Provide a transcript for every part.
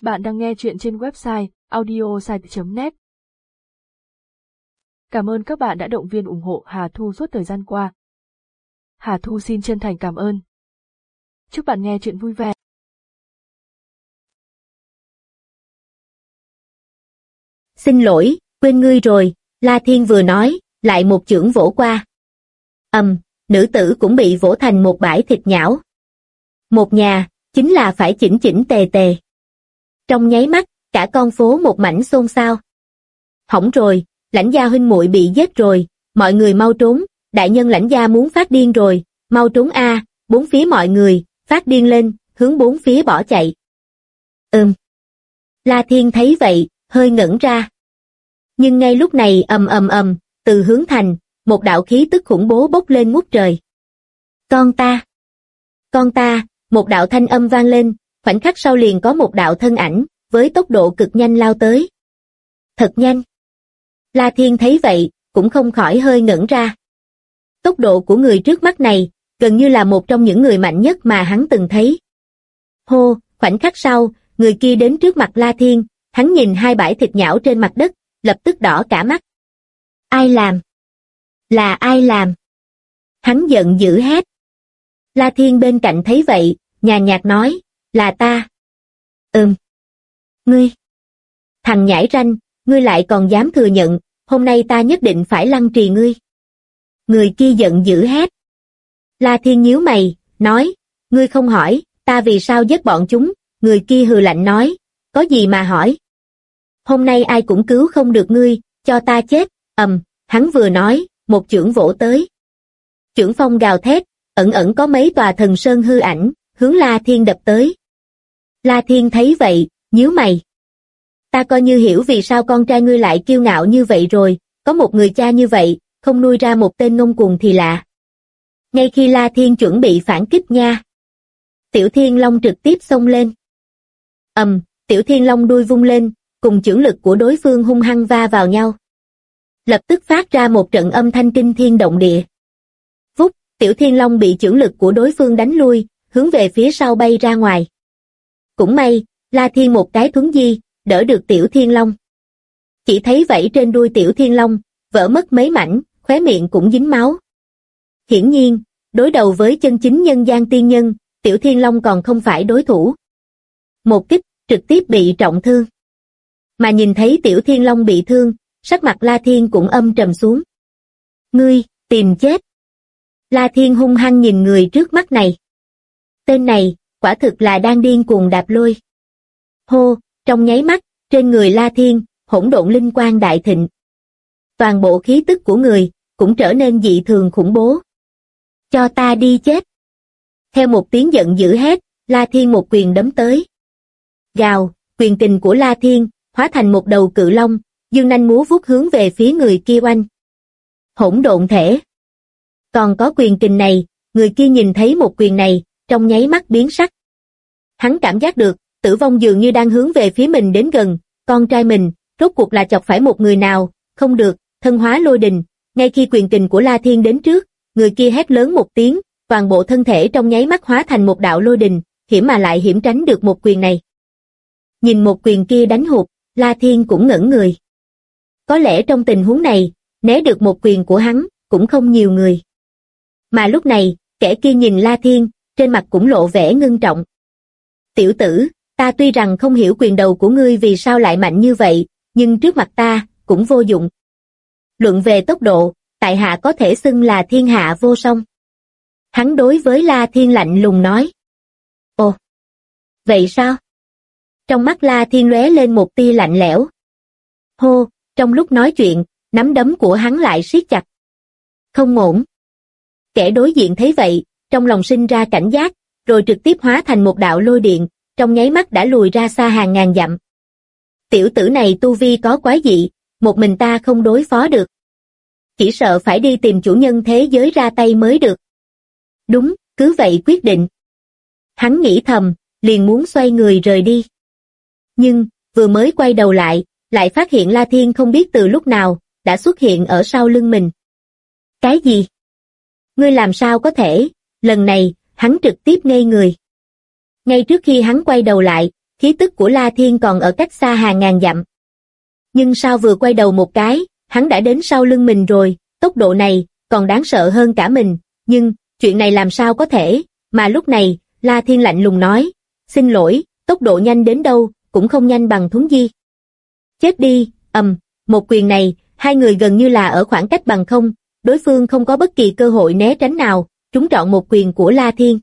Bạn đang nghe chuyện trên website audiosite.net. Cảm ơn các bạn đã động viên ủng hộ Hà Thu suốt thời gian qua. Hà Thu xin chân thành cảm ơn. Chúc bạn nghe chuyện vui vẻ. Xin lỗi, quên ngươi rồi, La Thiên vừa nói, lại một chưởng vỗ qua. Nữ tử cũng bị vỗ thành một bãi thịt nhão. Một nhà, chính là phải chỉnh chỉnh tề tề. Trong nháy mắt, cả con phố một mảnh xôn xao. Hỏng rồi, Lãnh gia huynh muội bị giết rồi, mọi người mau trốn, đại nhân Lãnh gia muốn phát điên rồi, mau trốn a, bốn phía mọi người, phát điên lên, hướng bốn phía bỏ chạy. La Thiên thấy vậy, hơi ngẩn ra. Nhưng ngay lúc này từ hướng thành, một đạo khí tức khủng bố bốc lên ngút trời. Con ta, một đạo thanh âm vang lên, khoảnh khắc sau liền có một đạo thân ảnh, với tốc độ cực nhanh lao tới. Thật nhanh. La Thiên thấy vậy, cũng không khỏi hơi ngẩn ra. Tốc độ của người trước mắt này, gần như là một trong những người mạnh nhất mà hắn từng thấy. Hô, khoảnh khắc sau, người kia đến trước mặt La Thiên, hắn nhìn hai bãi thịt nhão trên mặt đất, lập tức đỏ cả mắt. Ai làm? Là ai làm? Hắn giận dữ hét. La Thiên bên cạnh thấy vậy, nhàn nhạt nói, là ta. Ngươi. Thằng nhãi ranh, ngươi lại còn dám thừa nhận, hôm nay ta nhất định phải lăng trì ngươi. Người kia giận dữ hét. La Thiên nhíu mày, nói, ngươi không hỏi, ta vì sao giết bọn chúng, người kia hừ lạnh nói, có gì mà hỏi. Hôm nay ai cũng cứu không được ngươi, cho ta chết, hắn vừa nói, một chưởng vỗ tới. Chưởng phong gào thét, ẩn có mấy tòa thần sơn hư ảnh, hướng La Thiên đập tới. La Thiên thấy vậy, nhíu mày. Ta coi như hiểu vì sao con trai ngươi lại kiêu ngạo như vậy rồi, có một người cha như vậy, không nuôi ra một tên ngông cuồng thì lạ. Ngay khi La Thiên chuẩn bị phản kích nha. Tiểu Thiên Long trực tiếp xông lên. Tiểu Thiên Long đuôi vung lên, cùng chưởng lực của đối phương hung hăng va vào nhau. Lập tức phát ra một trận âm thanh kinh thiên động địa. Vút, Tiểu Thiên Long bị chưởng lực của đối phương đánh lui, hướng về phía sau bay ra ngoài. Cũng may, La Thiên một cái thuấn di, đỡ được Tiểu Thiên Long. Chỉ thấy vảy trên đuôi Tiểu Thiên Long, vỡ mất mấy mảnh, khóe miệng cũng dính máu. Hiển nhiên, đối đầu với chân chính nhân gian tiên nhân, Tiểu Thiên Long còn không phải đối thủ. Một kích, trực tiếp bị trọng thương. Mà nhìn thấy Tiểu Thiên Long bị thương, sắc mặt La Thiên cũng âm trầm xuống. Ngươi, tìm chết. La Thiên hung hăng nhìn người trước mắt này. Tên này, quả thực là đang điên cuồng đạp lôi. Hô, trong nháy mắt, trên người La Thiên, hỗn độn linh quang đại thịnh. Toàn bộ khí tức của người, cũng trở nên dị thường khủng bố. Cho ta đi chết. Theo một tiếng giận dữ hét, La Thiên một quyền đấm tới. Gào, quyền kình của La Thiên, hóa thành một đầu cự long, dương nanh múa vuốt hướng về phía người kia oanh. Hỗn độn thể. Còn có quyền kình này, người kia nhìn thấy một quyền này, trong nháy mắt biến sắc. Hắn cảm giác được, tử vong dường như đang hướng về phía mình đến gần, con trai mình, rốt cuộc là chọc phải một người nào, không được, thân hóa lôi đình. Ngay khi quyền kình của La Thiên đến trước, người kia hét lớn một tiếng, toàn bộ thân thể trong nháy mắt hóa thành một đạo lôi đình, hiểm mà lại hiểm tránh được một quyền này. Nhìn một quyền kia đánh hụt, La Thiên cũng ngẩn người. Có lẽ trong tình huống này, né được một quyền của hắn, cũng không nhiều người. Mà lúc này, kẻ kia nhìn La Thiên, trên mặt cũng lộ vẻ ngưng trọng. Tiểu tử, ta tuy rằng không hiểu quyền đầu của ngươi vì sao lại mạnh như vậy, nhưng trước mặt ta, cũng vô dụng. Luận về tốc độ, tại hạ có thể xưng là thiên hạ vô song. Hắn đối với La Thiên lạnh lùng nói. Ồ, vậy sao? Trong mắt La Thiên lóe lên một tia lạnh lẽo. Hô, trong lúc nói chuyện, nắm đấm của hắn lại siết chặt. Không ổn. Kẻ đối diện thấy vậy, trong lòng sinh ra cảnh giác, rồi trực tiếp hóa thành một đạo lôi điện, trong nháy mắt đã lùi ra xa hàng ngàn dặm. Tiểu tử này tu vi có quái dị, một mình ta không đối phó được. Chỉ sợ phải đi tìm chủ nhân thế giới ra tay mới được. Đúng, cứ vậy quyết định. Hắn nghĩ thầm, liền muốn xoay người rời đi. Nhưng, vừa mới quay đầu lại phát hiện La Thiên không biết từ lúc nào, đã xuất hiện ở sau lưng mình. Cái gì? Ngươi làm sao có thể? Lần này, hắn trực tiếp ngây người. Ngay trước khi hắn quay đầu lại, khí tức của La Thiên còn ở cách xa hàng ngàn dặm. Nhưng sao vừa quay đầu một cái, hắn đã đến sau lưng mình rồi, tốc độ này còn đáng sợ hơn cả mình, nhưng chuyện này làm sao có thể, mà lúc này, La Thiên lạnh lùng nói, xin lỗi, tốc độ nhanh đến đâu, cũng không nhanh bằng Thuấn Di. Chết đi, một quyền này, hai người gần như là ở khoảng cách bằng không, đối phương không có bất kỳ cơ hội né tránh nào, trúng trọn một quyền của La Thiên.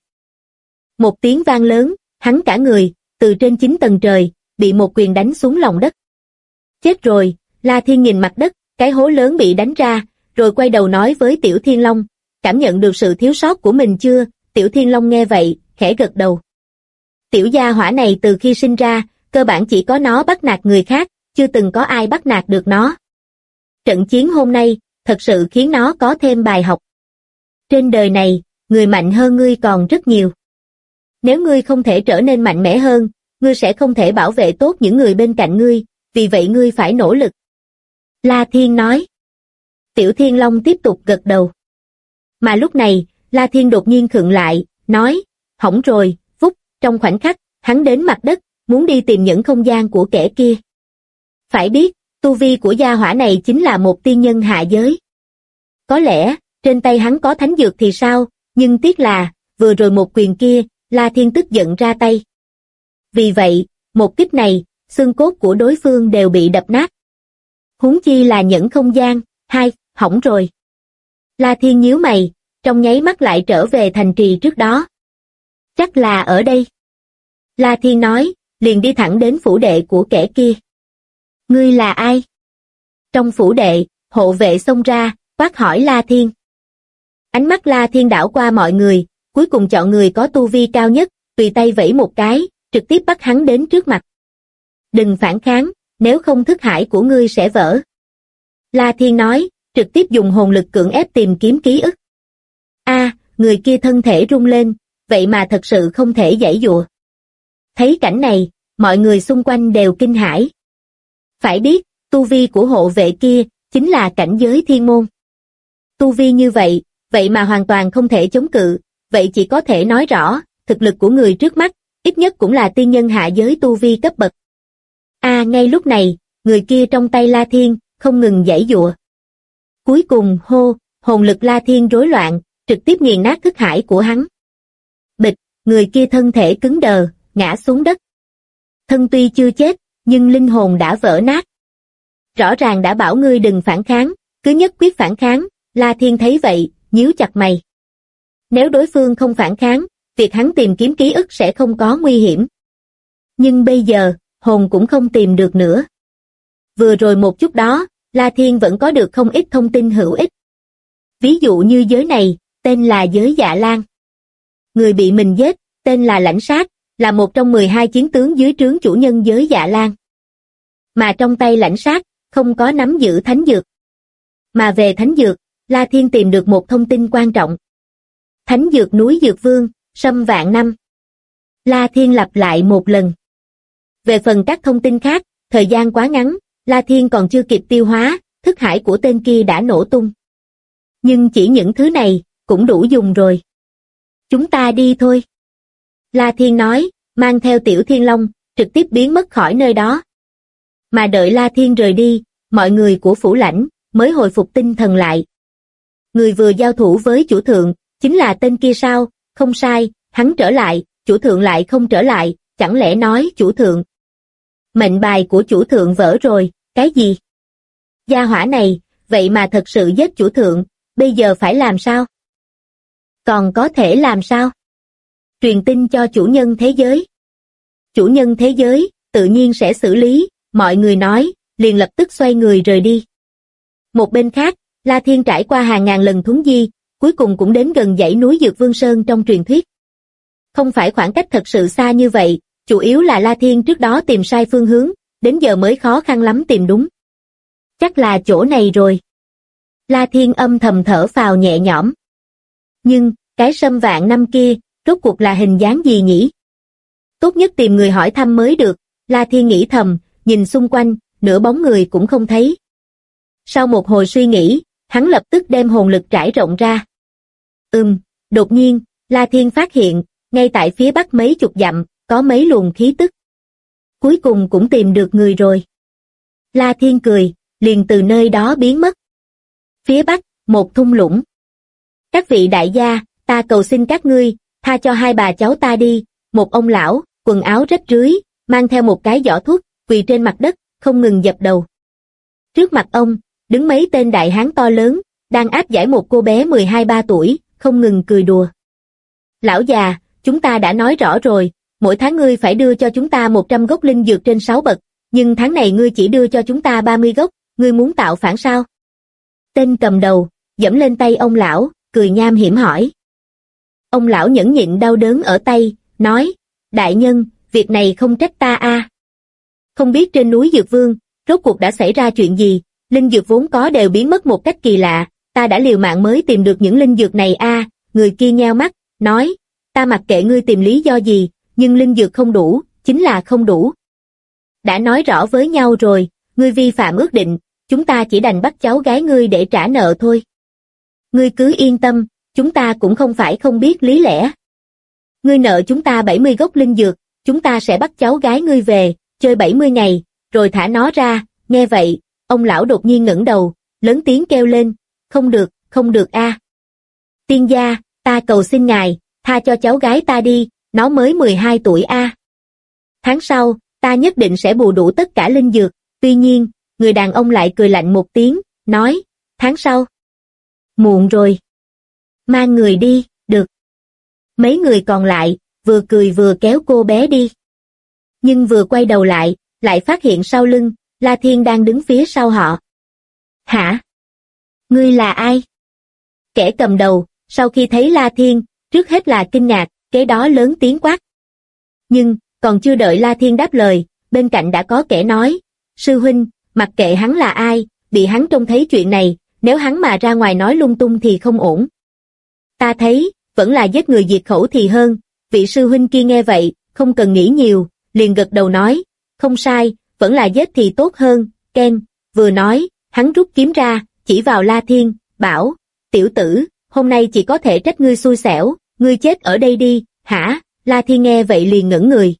Một tiếng vang lớn, hắn cả người, từ trên 9 tầng trời, bị một quyền đánh xuống lòng đất. Chết rồi, La Thiên nhìn mặt đất, cái hố lớn bị đánh ra, rồi quay đầu nói với Tiểu Thiên Long, cảm nhận được sự thiếu sót của mình chưa? Tiểu Thiên Long nghe vậy, khẽ gật đầu. Tiểu gia hỏa này từ khi sinh ra, cơ bản chỉ có nó bắt nạt người khác, chưa từng có ai bắt nạt được nó. Trận chiến hôm nay, thật sự khiến nó có thêm bài học. Trên đời này, người mạnh hơn ngươi còn rất nhiều. Nếu ngươi không thể trở nên mạnh mẽ hơn, ngươi sẽ không thể bảo vệ tốt những người bên cạnh ngươi, vì vậy ngươi phải nỗ lực. La Thiên nói. Tiểu Thiên Long tiếp tục gật đầu. Mà lúc này, La Thiên đột nhiên khựng lại, nói, hỏng rồi, vút, trong khoảnh khắc, hắn đến mặt đất, muốn đi tìm những không gian của kẻ kia. Phải biết, tu vi của gia hỏa này chính là một tiên nhân hạ giới. Có lẽ, trên tay hắn có thánh dược thì sao, nhưng tiếc là, vừa rồi một quyền kia, La Thiên tức giận ra tay. Vì vậy, một kích này, xương cốt của đối phương đều bị đập nát. Huống chi là những không gian, hỏng rồi. La Thiên nhíu mày, trong nháy mắt lại trở về thành trì trước đó. Chắc là ở đây. La Thiên nói, liền đi thẳng đến phủ đệ của kẻ kia. Ngươi là ai? Trong phủ đệ, hộ vệ xông ra, quát hỏi La Thiên. Ánh mắt La Thiên đảo qua mọi người, cuối cùng chọn người có tu vi cao nhất, tùy tay vẫy một cái, trực tiếp bắt hắn đến trước mặt. Đừng phản kháng, nếu không thức hải của ngươi sẽ vỡ. La Thiên nói, trực tiếp dùng hồn lực cưỡng ép tìm kiếm ký ức. Người kia thân thể rung lên, vậy mà thật sự không thể giãy giụa. Thấy cảnh này, mọi người xung quanh đều kinh hãi. Phải biết, tu vi của hộ vệ kia, chính là cảnh giới thiên môn. Tu vi như vậy, vậy mà hoàn toàn không thể chống cự, vậy chỉ có thể nói rõ, thực lực của người trước mắt, ít nhất cũng là tiên nhân hạ giới tu vi cấp bậc. Ngay lúc này, người kia trong tay La Thiên, không ngừng giãy giụa. Cuối cùng, hồn lực La Thiên rối loạn, trực tiếp nghiền nát thức hải của hắn. Bịch, người kia thân thể cứng đờ, ngã xuống đất. Thân tuy chưa chết, nhưng linh hồn đã vỡ nát. Rõ ràng đã bảo ngươi đừng phản kháng, cứ nhất quyết phản kháng, La Thiên thấy vậy, nhíu chặt mày. Nếu đối phương không phản kháng, việc hắn tìm kiếm ký ức sẽ không có nguy hiểm. Nhưng bây giờ, hồn cũng không tìm được nữa. Vừa rồi một chút đó, La Thiên vẫn có được không ít thông tin hữu ích. Ví dụ như giới này, tên là giới Dạ Lan. Người bị mình giết, tên là Lãnh Sát, là một trong 12 chiến tướng dưới trướng chủ nhân giới Dạ Lan. Mà trong tay Lãnh Sát, không có nắm giữ thánh dược. Mà về thánh dược, La Thiên tìm được một thông tin quan trọng. Thánh dược núi Dược Vương, Sâm Vạn Năm. La Thiên lặp lại một lần. Về phần các thông tin khác, thời gian quá ngắn, La Thiên còn chưa kịp tiêu hóa, thức hải của tên kia đã nổ tung. Nhưng chỉ những thứ này, cũng đủ dùng rồi. Chúng ta đi thôi. La Thiên nói, mang theo Tiểu Thiên Long, trực tiếp biến mất khỏi nơi đó. Mà đợi La Thiên rời đi, mọi người của phủ lãnh, mới hồi phục tinh thần lại. Người vừa giao thủ với chủ thượng, chính là tên kia sao? Không sai, hắn trở lại, chủ thượng lại không trở lại, chẳng lẽ nói chủ thượng. Mệnh bài của chủ thượng vỡ rồi, cái gì? Gia hỏa này, vậy mà thật sự giết chủ thượng, bây giờ phải làm sao? Còn có thể làm sao? Truyền tin cho chủ nhân thế giới. Chủ nhân thế giới, tự nhiên sẽ xử lý, mọi người nói, liền lập tức xoay người rời đi. Một bên khác, La Thiên trải qua hàng ngàn lần Thuấn Di, cuối cùng cũng đến gần dãy núi Dược Vương Sơn trong truyền thuyết. Không phải khoảng cách thật sự xa như vậy, chủ yếu là La Thiên trước đó tìm sai phương hướng, đến giờ mới khó khăn lắm tìm đúng. Chắc là chỗ này rồi. La Thiên âm thầm thở phào nhẹ nhõm. Nhưng, cái Sâm Vạn Năm kia, rốt cuộc là hình dáng gì nhỉ? Tốt nhất tìm người hỏi thăm mới được, La Thiên nghĩ thầm, nhìn xung quanh, nửa bóng người cũng không thấy. Sau một hồi suy nghĩ, hắn lập tức đem hồn lực trải rộng ra. Đột nhiên, La Thiên phát hiện, ngay tại phía bắc mấy chục dặm, có mấy luồng khí tức. cuối cùng cũng tìm được người rồi. La Thiên cười, liền từ nơi đó biến mất. Phía bắc, một thung lũng. Các vị đại gia, ta cầu xin các ngươi, tha cho hai bà cháu ta đi. Một ông lão, quần áo rách rưới, mang theo một cái giỏ thuốc, quỳ trên mặt đất, không ngừng dập đầu. Trước mặt ông, đứng mấy tên đại hán to lớn, đang áp giải một cô bé 12-13 tuổi, không ngừng cười đùa. Lão già, chúng ta đã nói rõ rồi, mỗi tháng ngươi phải đưa cho chúng ta 100 gốc linh dược trên 6 bậc, nhưng tháng này ngươi chỉ đưa cho chúng ta 30 gốc, ngươi muốn tạo phản sao? Tên cầm đầu, giẫm lên tay ông lão, cười nham hiểm hỏi. Ông lão nhẫn nhịn đau đớn ở tay, nói, đại nhân, việc này không trách ta a. Không biết trên núi Dược Vương, rốt cuộc đã xảy ra chuyện gì, linh dược vốn có đều biến mất một cách kỳ lạ, ta đã liều mạng mới tìm được những linh dược này a. Người kia nheo mắt, nói, ta mặc kệ ngươi tìm lý do gì, nhưng linh dược không đủ, chính là không đủ. Đã nói rõ với nhau rồi, ngươi vi phạm ước định, chúng ta chỉ đành bắt cháu gái ngươi để trả nợ thôi. Ngươi cứ yên tâm, chúng ta cũng không phải không biết lý lẽ. Ngươi nợ chúng ta 70 gốc linh dược, chúng ta sẽ bắt cháu gái ngươi về, chơi 70 ngày, rồi thả nó ra. Nghe vậy, ông lão đột nhiên ngẩng đầu, lớn tiếng kêu lên, không được a. Tiên gia, ta cầu xin ngài, tha cho cháu gái ta đi, nó mới 12 tuổi a. Tháng sau, ta nhất định sẽ bù đủ tất cả linh dược. Tuy nhiên, người đàn ông lại cười lạnh một tiếng, nói, tháng sau. Muộn rồi. Mang người đi, được. Mấy người còn lại, vừa cười vừa kéo cô bé đi. Nhưng vừa quay đầu lại phát hiện sau lưng, La Thiên đang đứng phía sau họ. Hả? Ngươi là ai? Kẻ cầm đầu, sau khi thấy La Thiên, trước hết là kinh ngạc, kế đó lớn tiếng quát. Nhưng, còn chưa đợi La Thiên đáp lời, bên cạnh đã có kẻ nói, sư huynh, mặc kệ hắn là ai, bị hắn trông thấy chuyện này, nếu hắn mà ra ngoài nói lung tung thì không ổn. Ta thấy, vẫn là giết người diệt khẩu thì hơn. Vị sư huynh kia nghe vậy, không cần nghĩ nhiều, liền gật đầu nói, không sai, vẫn là giết thì tốt hơn. Ken, vừa nói, hắn rút kiếm ra, chỉ vào La Thiên, bảo, tiểu tử, hôm nay chỉ có thể trách ngươi xui xẻo, ngươi chết ở đây đi. Hả? La Thiên nghe vậy liền ngẩn người.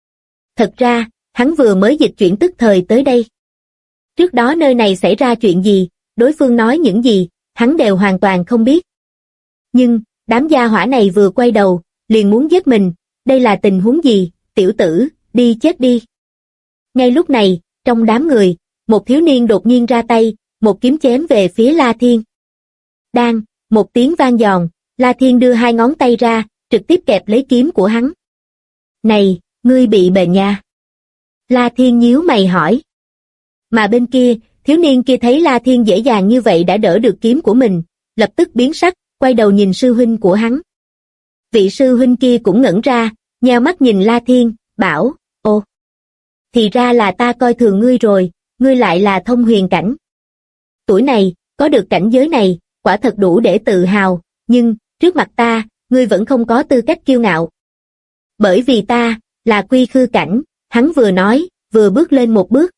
Thật ra, hắn vừa mới dịch chuyển tức thời tới đây. Trước đó nơi này xảy ra chuyện gì, đối phương nói những gì, hắn đều hoàn toàn không biết. Nhưng, đám gia hỏa này vừa quay đầu, liền muốn giết mình, đây là tình huống gì? Tiểu tử, đi chết đi. Ngay lúc này, trong đám người, một thiếu niên đột nhiên ra tay, một kiếm chém về phía La Thiên. Đang, một tiếng vang giòn, La Thiên đưa hai ngón tay ra, trực tiếp kẹp lấy kiếm của hắn. Này, ngươi bị bệnh nha? La Thiên nhíu mày hỏi. Mà bên kia, thiếu niên kia thấy La Thiên dễ dàng như vậy đã đỡ được kiếm của mình, lập tức biến sắc, quay đầu nhìn sư huynh của hắn. Vị sư huynh kia cũng ngẩn ra, nheo mắt nhìn La Thiên, bảo, ô, thì ra là ta coi thường ngươi rồi, ngươi lại là thông huyền cảnh. Tuổi này, có được cảnh giới này, quả thật đủ để tự hào, nhưng, trước mặt ta, ngươi vẫn không có tư cách kiêu ngạo. Bởi vì ta, là quy khư cảnh, hắn vừa nói, vừa bước lên một bước.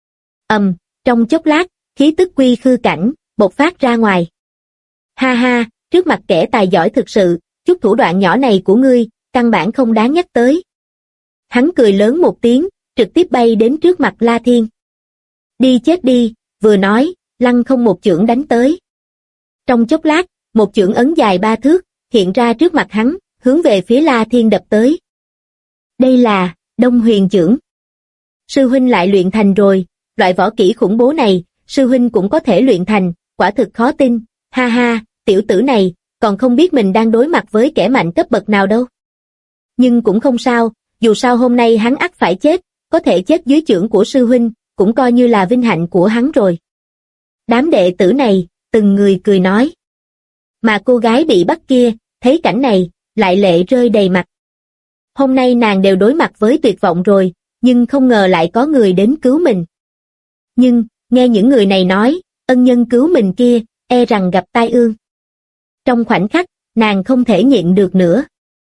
Trong chốc lát, khí tức quy khư cảnh, bộc phát ra ngoài. Ha ha, trước mặt kẻ tài giỏi thực sự, chút thủ đoạn nhỏ này của ngươi, căn bản không đáng nhắc tới. Hắn cười lớn một tiếng, trực tiếp bay đến trước mặt La Thiên. Đi chết đi, vừa nói, lăng không một chưởng đánh tới. Trong chốc lát, một chưởng ấn dài 3 thước, hiện ra trước mặt hắn, hướng về phía La Thiên đập tới. Đây là, Đông Huyền chưởng. Sư huynh lại luyện thành rồi, loại võ kỹ khủng bố này, sư huynh cũng có thể luyện thành, quả thực khó tin, ha ha, tiểu tử này, còn không biết mình đang đối mặt với kẻ mạnh cấp bậc nào đâu. Nhưng cũng không sao, dù sao hôm nay hắn ắt phải chết, có thể chết dưới chưởng của sư huynh, cũng coi như là vinh hạnh của hắn rồi. Đám đệ tử này, từng người cười nói. Mà cô gái bị bắt kia, thấy cảnh này, lại lệ rơi đầy mặt. Hôm nay nàng đều đối mặt với tuyệt vọng rồi, nhưng không ngờ lại có người đến cứu mình. Nhưng, nghe những người này nói, ân nhân cứu mình kia, e rằng gặp tai ương. Trong khoảnh khắc, nàng không thể nhịn được nữa.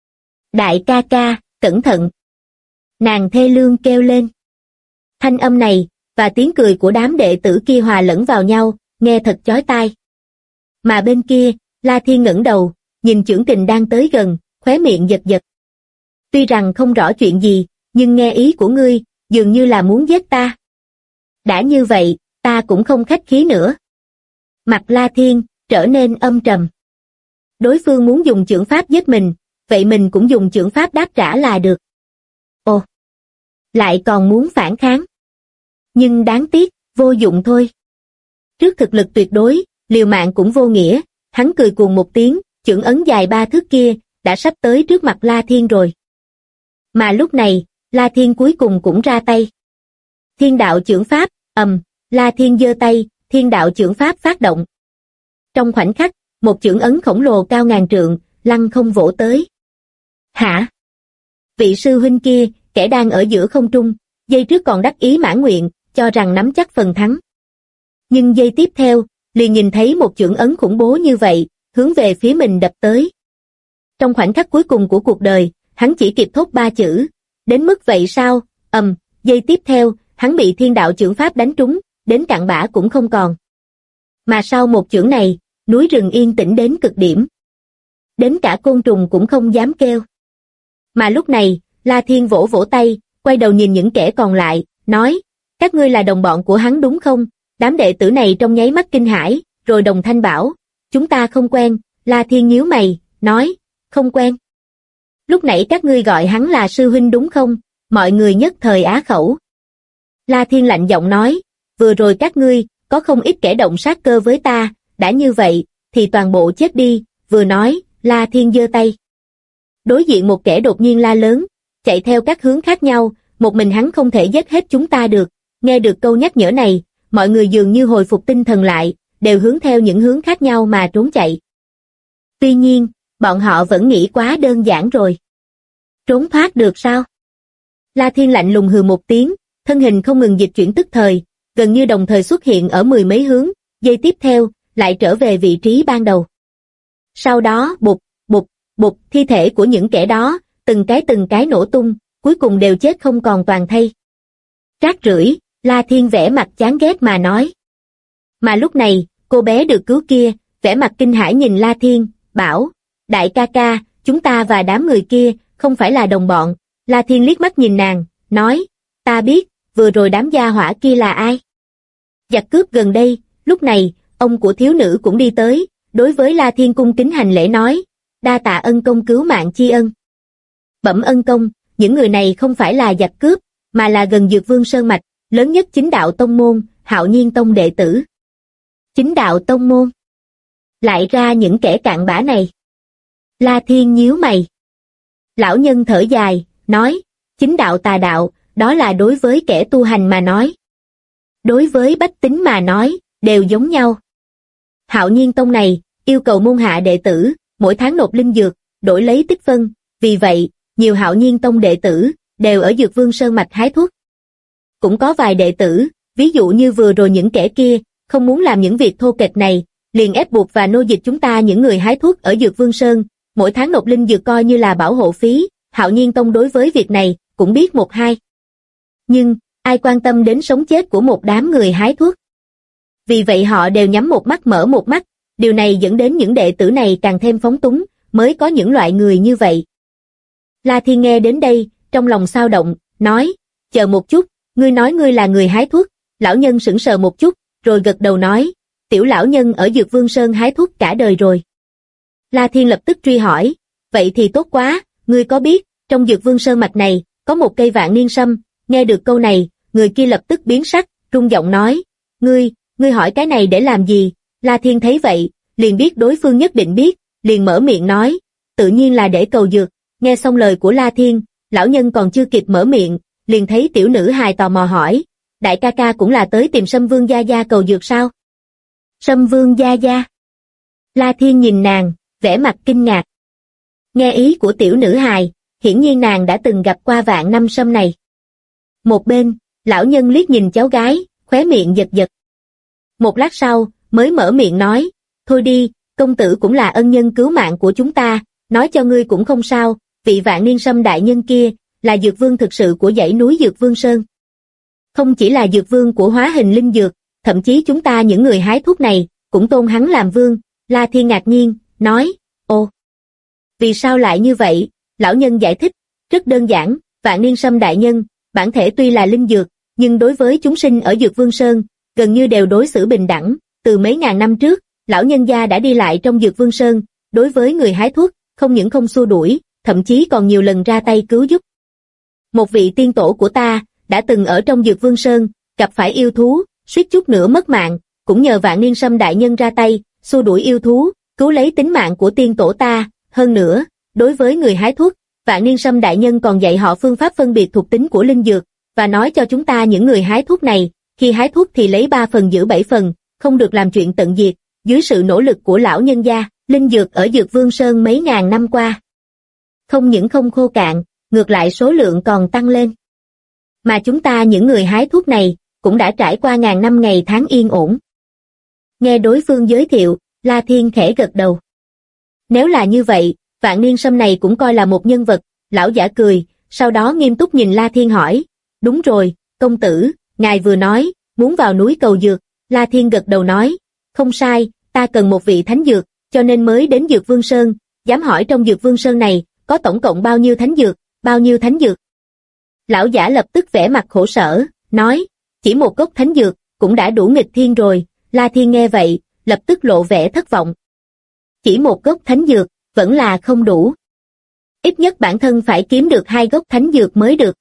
Đại ca ca, cẩn thận. Nàng thê lương kêu lên. Thanh âm này, và tiếng cười của đám đệ tử kia hòa lẫn vào nhau, nghe thật chói tai. Mà bên kia, La Thiên ngẩng đầu, nhìn chưởng kình đang tới gần, khóe miệng giật giật. Tuy rằng không rõ chuyện gì, nhưng nghe ý của ngươi, dường như là muốn giết ta. Đã như vậy, ta cũng không khách khí nữa. Mặt La Thiên trở nên âm trầm. Đối phương muốn dùng chưởng pháp giết mình, vậy mình cũng dùng chưởng pháp đáp trả là được. Ồ, lại còn muốn phản kháng. Nhưng đáng tiếc, vô dụng thôi. Trước thực lực tuyệt đối, liều mạng cũng vô nghĩa, hắn cười cuồng một tiếng, chưởng ấn dài 3 thước kia, đã sắp tới trước mặt La Thiên rồi. Mà lúc này, La Thiên cuối cùng cũng ra tay. Thiên đạo chưởng pháp, La Thiên giơ tay, thiên đạo chưởng pháp phát động. Trong khoảnh khắc, một chưởng ấn khổng lồ cao ngàn trượng, lăng không vỗ tới. Hả? Vị sư huynh kia, kẻ đang ở giữa không trung, giây trước còn đắc ý mãn nguyện, cho rằng nắm chắc phần thắng. Nhưng giây tiếp theo, liền nhìn thấy một chưởng ấn khủng bố như vậy, hướng về phía mình đập tới. Trong khoảnh khắc cuối cùng của cuộc đời, hắn chỉ kịp thốt 3 chữ, đến mức vậy sao? Giây tiếp theo, hắn bị thiên đạo chưởng pháp đánh trúng, đến cặn bã cũng không còn. Mà sau một chưởng này, núi rừng yên tĩnh đến cực điểm. Đến cả côn trùng cũng không dám kêu. Mà lúc này, La Thiên vỗ vỗ tay, quay đầu nhìn những kẻ còn lại, nói, các ngươi là đồng bọn của hắn đúng không? Đám đệ tử này trong nháy mắt kinh hãi, rồi đồng thanh bảo, chúng ta không quen. La Thiên nhíu mày, nói, không quen. Lúc nãy các ngươi gọi hắn là sư huynh đúng không? Mọi người nhất thời á khẩu. La Thiên lạnh giọng nói, vừa rồi các ngươi, có không ít kẻ động sát cơ với ta, đã như vậy, thì toàn bộ chết đi, vừa nói, La Thiên giơ tay. Đối diện một kẻ đột nhiên la lớn, chạy theo các hướng khác nhau, một mình hắn không thể giết hết chúng ta được. Nghe được câu nhắc nhở này, mọi người dường như hồi phục tinh thần lại, đều hướng theo những hướng khác nhau mà trốn chạy. Tuy nhiên, bọn họ vẫn nghĩ quá đơn giản rồi. Trốn thoát được sao? La Thiên lạnh lùng hừ một tiếng, thân hình không ngừng dịch chuyển tức thời, gần như đồng thời xuất hiện ở 10 mấy hướng, giây tiếp theo, lại trở về vị trí ban đầu. Sau đó, bụp, bụp, bụp, thi thể của những kẻ đó, từng cái nổ tung, cuối cùng đều chết không còn toàn thây. Rác rưởi, La Thiên vẻ mặt chán ghét mà nói. Mà lúc này, cô bé được cứu kia, vẻ mặt kinh hãi nhìn La Thiên, bảo, đại ca ca, chúng ta và đám người kia, không phải là đồng bọn. La Thiên liếc mắt nhìn nàng, nói, ta biết, vừa rồi đám gia hỏa kia là ai? Giặc cướp gần đây. Lúc này, ông của thiếu nữ cũng đi tới, đối với La Thiên cung kính hành lễ nói, đa tạ ân công cứu mạng tri ân. Bẩm ân công, những người này không phải là giặc cướp, mà là gần Dược Vương Sơn Mạch, lớn nhất chính đạo tông môn, Hạo Nhiên Tông đệ tử. Chính đạo tông môn? Lại ra những kẻ cặn bã này. La Thiên nhíu mày. Lão nhân thở dài, nói, chính đạo tà đạo, đó là đối với kẻ tu hành mà nói. Đối với bách tính mà nói, đều giống nhau. Hạo Nhiên Tông này, yêu cầu môn hạ đệ tử, mỗi tháng nộp linh dược, đổi lấy tích phân, vì vậy, nhiều Hạo Nhiên Tông đệ tử, đều ở Dược Vương Sơn Mạch hái thuốc. Cũng có vài đệ tử, ví dụ như vừa rồi những kẻ kia, không muốn làm những việc thô kệch này, liền ép buộc và nô dịch chúng ta những người hái thuốc ở Dược Vương Sơn, mỗi tháng nộp linh dược coi như là bảo hộ phí, Hạo Nhiên Tông đối với việc này, cũng biết một hai. Nhưng, ai quan tâm đến sống chết của một đám người hái thuốc? Vì vậy họ đều nhắm một mắt mở một mắt, điều này dẫn đến những đệ tử này càng thêm phóng túng, mới có những loại người như vậy. La Thiên nghe đến đây, trong lòng xao động, nói, chờ một chút, ngươi nói ngươi là người hái thuốc. Lão nhân sững sờ một chút, rồi gật đầu nói, tiểu lão nhân ở Dược Vương Sơn hái thuốc cả đời rồi. La Thiên lập tức truy hỏi, vậy thì tốt quá, ngươi có biết, trong Dược Vương Sơn mạch này, có một cây vạn niên sâm. Nghe được câu này, người kia lập tức biến sắc, rung giọng nói, ngươi hỏi cái này để làm gì? La Thiên thấy vậy, liền biết đối phương nhất định biết, liền mở miệng nói, tự nhiên là để cầu dược. Nghe xong lời của La Thiên, lão nhân còn chưa kịp mở miệng, liền thấy tiểu nữ hài tò mò hỏi, đại ca ca cũng là tới tìm Sâm Vương gia gia cầu dược sao? Sâm Vương gia gia? La Thiên nhìn nàng, vẻ mặt kinh ngạc. Nghe ý của tiểu nữ hài, hiển nhiên nàng đã từng gặp qua vạn năm sâm này. Một bên, lão nhân liếc nhìn cháu gái, khóe miệng giật giật. Một lát sau, mới mở miệng nói, thôi đi, công tử cũng là ân nhân cứu mạng của chúng ta, nói cho ngươi cũng không sao, vị vạn niên sâm đại nhân kia, là dược vương thực sự của dãy núi Dược Vương Sơn. Không chỉ là dược vương của hóa hình linh dược, thậm chí chúng ta những người hái thuốc này, cũng tôn hắn làm vương. La Thiên ngạc nhiên, nói, ồ, vì sao lại như vậy? Lão nhân giải thích, rất đơn giản, vạn niên sâm đại nhân, bản thể tuy là linh dược, nhưng đối với chúng sinh ở Dược Vương Sơn, gần như đều đối xử bình đẳng. Từ mấy ngàn năm trước, lão nhân gia đã đi lại trong Dược Vương Sơn, đối với người hái thuốc, không những không xua đuổi, thậm chí còn nhiều lần ra tay cứu giúp. Một vị tiên tổ của ta, đã từng ở trong Dược Vương Sơn, gặp phải yêu thú, suýt chút nữa mất mạng, cũng nhờ Vạn Niên Sâm đại nhân ra tay, xua đuổi yêu thú, cứu lấy tính mạng của tiên tổ ta. Hơn nữa, đối với người hái thuốc, Vạn Niên Sâm đại nhân còn dạy họ phương pháp phân biệt thuộc tính của linh dược, và nói cho chúng ta những người hái thuốc này, khi hái thuốc thì lấy 3 phần giữ 7 phần, không được làm chuyện tận diệt. Dưới sự nỗ lực của lão nhân gia, linh dược ở Dược Vương Sơn mấy ngàn năm qua, không những không khô cạn, ngược lại số lượng còn tăng lên. Mà chúng ta những người hái thuốc này, cũng đã trải qua ngàn năm ngày tháng yên ổn. Nghe đối phương giới thiệu, La Thiên khẽ gật đầu. Nếu là như vậy, Vạn Niên Sâm này cũng coi là một nhân vật. Lão giả cười, sau đó nghiêm túc nhìn La Thiên hỏi. Đúng rồi, công tử, ngài vừa nói, muốn vào núi cầu dược. La Thiên gật đầu nói, không sai, ta cần một vị thánh dược, cho nên mới đến Dược Vương Sơn. Dám hỏi trong Dược Vương Sơn này, có tổng cộng bao nhiêu thánh dược, bao nhiêu thánh dược? Lão giả lập tức vẻ mặt khổ sở, nói, chỉ một gốc thánh dược, cũng đã đủ nghịch thiên rồi. La Thiên nghe vậy, lập tức lộ vẻ thất vọng. Chỉ một gốc thánh dược, vẫn là không đủ. Ít nhất bản thân phải kiếm được 2 gốc thánh dược mới được.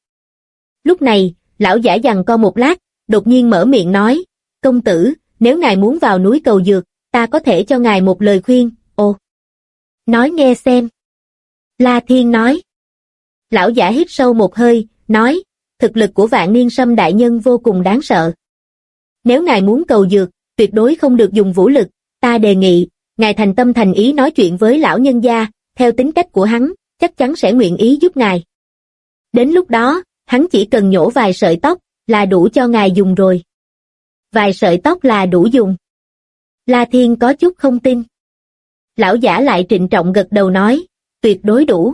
Lúc này, lão giả giằng co một lát, đột nhiên mở miệng nói, công tử, nếu ngài muốn vào núi cầu dược, ta có thể cho ngài một lời khuyên. Ồ, nói nghe xem. La Thiên nói. Lão giả hít sâu một hơi, nói, thực lực của Vạn Niên Sâm đại nhân vô cùng đáng sợ. Nếu ngài muốn cầu dược, tuyệt đối không được dùng vũ lực, ta đề nghị, ngài thành tâm thành ý nói chuyện với lão nhân gia, theo tính cách của hắn, chắc chắn sẽ nguyện ý giúp ngài. Đến lúc đó, hắn chỉ cần nhổ vài sợi tóc, là đủ cho ngài dùng rồi. Vài sợi tóc là đủ dùng. La Thiên có chút không tin. Lão giả lại trịnh trọng gật đầu nói, tuyệt đối đủ.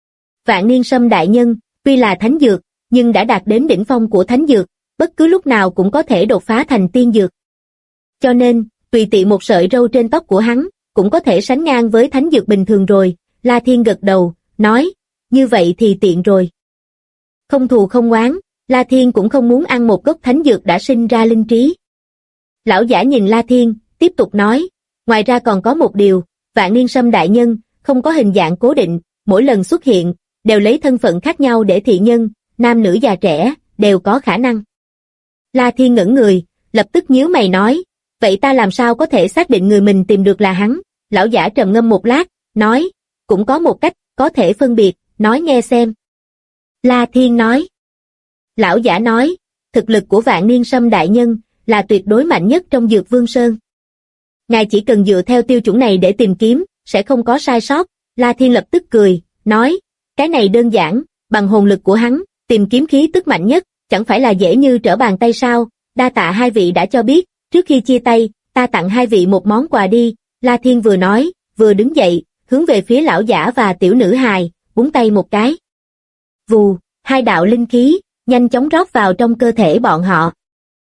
Vạn Niên Sâm đại nhân, tuy là thánh dược, nhưng đã đạt đến đỉnh phong của thánh dược, bất cứ lúc nào cũng có thể đột phá thành tiên dược. Cho nên, tùy tiện một sợi râu trên tóc của hắn, cũng có thể sánh ngang với thánh dược bình thường rồi. La Thiên gật đầu, nói, như vậy thì tiện rồi. Không thù không oán, La Thiên cũng không muốn ăn một gốc thánh dược đã sinh ra linh trí. Lão giả nhìn La Thiên, tiếp tục nói, ngoài ra còn có một điều, Vạn Niên Sâm đại nhân, không có hình dạng cố định, mỗi lần xuất hiện, đều lấy thân phận khác nhau để thị nhân, nam nữ già trẻ, đều có khả năng. La Thiên ngẩn người, lập tức nhíu mày nói, vậy ta làm sao có thể xác định người mình tìm được là hắn? Lão giả trầm ngâm một lát, nói, cũng có một cách, có thể phân biệt, nói nghe xem. La Thiên nói. Lão giả nói, thực lực của Vạn Niên Sâm đại nhân, là tuyệt đối mạnh nhất trong Dược Vương Sơn. Ngài chỉ cần dựa theo tiêu chuẩn này để tìm kiếm, sẽ không có sai sót. La Thiên lập tức cười, nói, cái này đơn giản, bằng hồn lực của hắn, tìm kiếm khí tức mạnh nhất, chẳng phải là dễ như trở bàn tay sao? Đa tạ hai vị đã cho biết, trước khi chia tay, ta tặng hai vị một món quà đi. La Thiên vừa nói, vừa đứng dậy, hướng về phía lão giả và tiểu nữ hài, búng tay một cái. Vù, 2 đạo linh khí, nhanh chóng rót vào trong cơ thể bọn họ.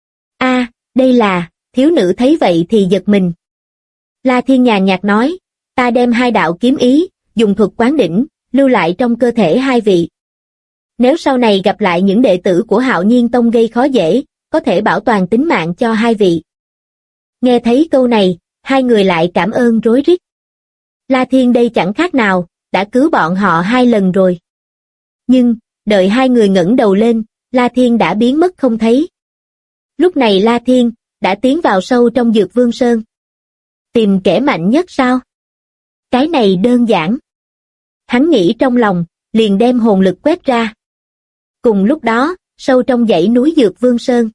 Đây là, thiếu nữ thấy vậy thì giật mình. La Thiên nhàn nhạt nói, ta đem 2 đạo kiếm ý, dùng thuật quán đỉnh, lưu lại trong cơ thể hai vị. Nếu sau này gặp lại những đệ tử của Hạo Nhiên Tông gây khó dễ, có thể bảo toàn tính mạng cho hai vị. Nghe thấy câu này, hai người lại cảm ơn rối rít. La Thiên đây chẳng khác nào, đã cứu bọn họ 2 lần rồi. Nhưng, đợi hai người ngẩng đầu lên, La Thiên đã biến mất không thấy. Lúc này La Thiên, đã tiến vào sâu trong Dược Vương Sơn. Tìm kẻ mạnh nhất sao? Cái này đơn giản. Hắn nghĩ trong lòng, liền đem hồn lực quét ra. Cùng lúc đó, sâu trong dãy núi Dược Vương Sơn.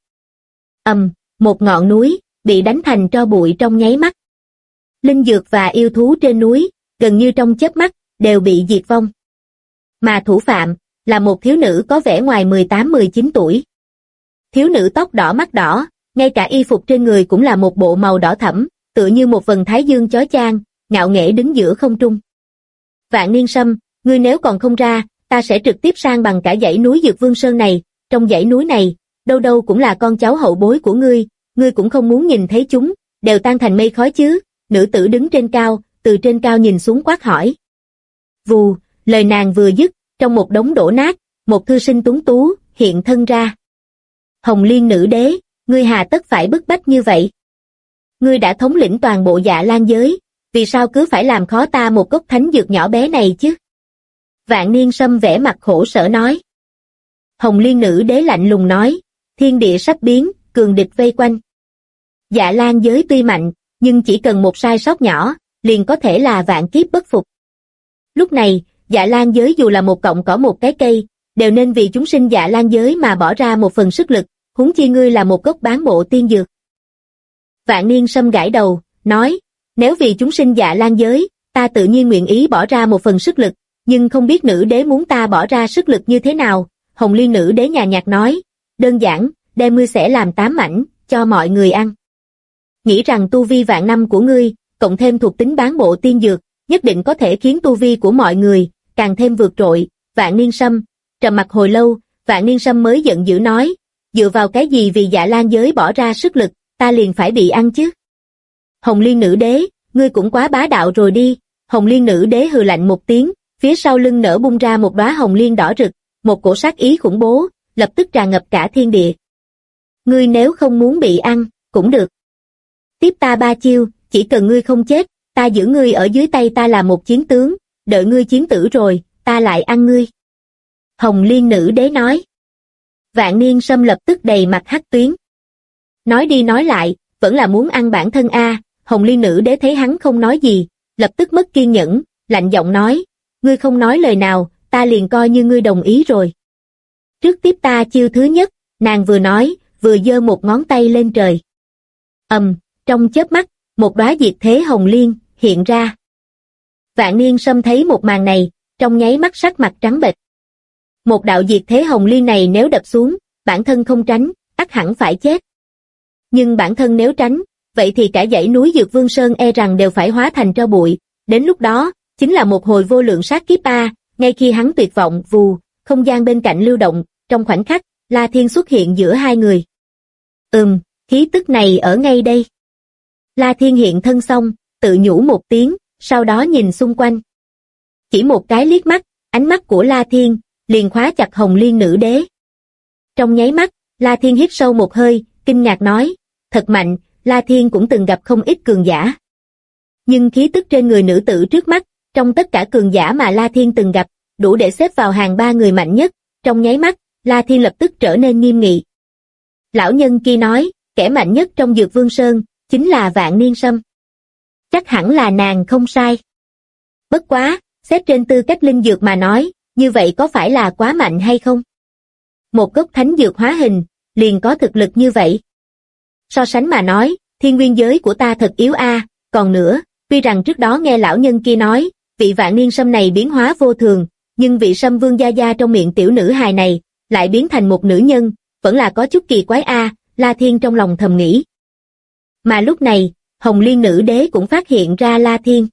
Một ngọn núi, bị đánh thành tro bụi trong nháy mắt. Linh dược và yêu thú trên núi, gần như trong chớp mắt, đều bị diệt vong. Mà thủ phạm, là một thiếu nữ có vẻ ngoài 18-19 tuổi. Thiếu nữ tóc đỏ mắt đỏ, ngay cả y phục trên người cũng là một bộ màu đỏ thẫm, tựa như một vầng thái dương chói chang, ngạo nghễ đứng giữa không trung. Vạn Niên Sâm, ngươi nếu còn không ra, ta sẽ trực tiếp sang bằng cả dãy núi Dược Vương Sơn này. Trong dãy núi này, đâu đâu cũng là con cháu hậu bối của ngươi cũng không muốn nhìn thấy chúng, đều tan thành mây khói chứ? Nữ tử đứng trên cao, từ trên cao nhìn xuống quát hỏi. Vù, lời nàng vừa dứt, trong một đống đổ nát, một thư sinh tuấn tú, hiện thân ra. Hồng Liên nữ đế, ngươi hà tất phải bức bách như vậy? Ngươi đã thống lĩnh toàn bộ Dạ Lan giới, vì sao cứ phải làm khó ta một cốc thánh dược nhỏ bé này chứ? Vạn Niên Sâm vẻ mặt khổ sở nói. Hồng Liên nữ đế lạnh lùng nói, thiên địa sắp biến, cường địch vây quanh. Dạ Lan giới tuy mạnh, nhưng chỉ cần một sai sót nhỏ, liền có thể là vạn kiếp bất phục. Lúc này, Dạ Lan giới dù là một cọng cỏ một cái cây, đều nên vì chúng sinh Dạ Lan giới mà bỏ ra một phần sức lực, huống chi ngươi là một gốc bán bộ tiên dược. Vạn Niên Sâm gãi đầu, nói, nếu vì chúng sinh Dạ Lan giới, ta tự nhiên nguyện ý bỏ ra một phần sức lực, nhưng không biết nữ đế muốn ta bỏ ra sức lực như thế nào. Hồng Liên nữ đế nhàn nhạt nói, đơn giản, đem ngươi sẽ làm 8 mảnh, cho mọi người ăn. Nghĩ rằng tu vi vạn năm của ngươi, cộng thêm thuộc tính bán bộ tiên dược, nhất định có thể khiến tu vi của mọi người càng thêm vượt trội. Vạn Niên Sâm trầm mặc hồi lâu, Vạn Niên Sâm mới giận dữ nói, dựa vào cái gì vì Dạ Lan giới bỏ ra sức lực, ta liền phải bị ăn chứ? Hồng Liên nữ đế, ngươi cũng quá bá đạo rồi đi. Hồng Liên nữ đế hừ lạnh một tiếng, phía sau lưng nở bung ra một đóa hồng liên đỏ rực, một cổ sát ý khủng bố, lập tức tràn ngập cả thiên địa. Ngươi nếu không muốn bị ăn, cũng được. Tiếp ta 3 chiêu, chỉ cần ngươi không chết, ta giữ ngươi ở dưới tay ta là một chiến tướng, đợi ngươi chiến tử rồi, ta lại ăn ngươi. Hồng Liên nữ đế nói. Vạn Niên Sâm lập tức đầy mặt hắc tuyến. Nói đi nói lại, vẫn là muốn ăn bản thân a. Hồng Liên nữ đế thấy hắn không nói gì, lập tức mất kiên nhẫn, lạnh giọng nói, ngươi không nói lời nào, ta liền coi như ngươi đồng ý rồi. Trước tiếp ta chiêu thứ nhất, nàng vừa nói, vừa giơ một ngón tay lên trời. Trong chớp mắt, một đóa diệt thế hồng liên hiện ra. Vạn Niên Sâm thấy một màn này, trong nháy mắt sắc mặt trắng bệch. Một đạo diệt thế hồng liên này nếu đập xuống, bản thân không tránh, ắt hẳn phải chết. Nhưng bản thân nếu tránh, vậy thì cả dãy núi Dược Vương Sơn e rằng đều phải hóa thành tro bụi, đến lúc đó, chính là một hồi vô lượng sát kiếp a. Ngay khi hắn tuyệt vọng, vù, không gian bên cạnh lưu động, trong khoảnh khắc, La Thiên xuất hiện giữa hai người. Khí tức này ở ngay đây. La Thiên hiện thân xong, tự nhủ một tiếng, sau đó nhìn xung quanh. Chỉ một cái liếc mắt, ánh mắt của La Thiên liền khóa chặt Hồng Liên nữ đế. Trong nháy mắt, La Thiên hít sâu một hơi, kinh ngạc nói, thật mạnh. La Thiên cũng từng gặp không ít cường giả. Nhưng khí tức trên người nữ tử trước mắt, trong tất cả cường giả mà La Thiên từng gặp, đủ để xếp vào hàng 3 người mạnh nhất. Trong nháy mắt, La Thiên lập tức trở nên nghiêm nghị. Lão nhân kia nói, kẻ mạnh nhất trong Dược Vương Sơn, chính là Vạn Niên Sâm. Chắc hẳn là nàng không sai. Bất quá, xét trên tư cách linh dược mà nói, như vậy có phải là quá mạnh hay không? Một gốc thánh dược hóa hình, liền có thực lực như vậy. So sánh mà nói, thiên nguyên giới của ta thật yếu a. Còn nữa, tuy rằng trước đó nghe lão nhân kia nói, vị Vạn Niên Sâm này biến hóa vô thường, nhưng vị Sâm Vương gia gia trong miệng tiểu nữ hài này, lại biến thành một nữ nhân, vẫn là có chút kỳ quái a. La Thiên trong lòng thầm nghĩ. Mà lúc này, Hồng Liên nữ đế cũng phát hiện ra La Thiên.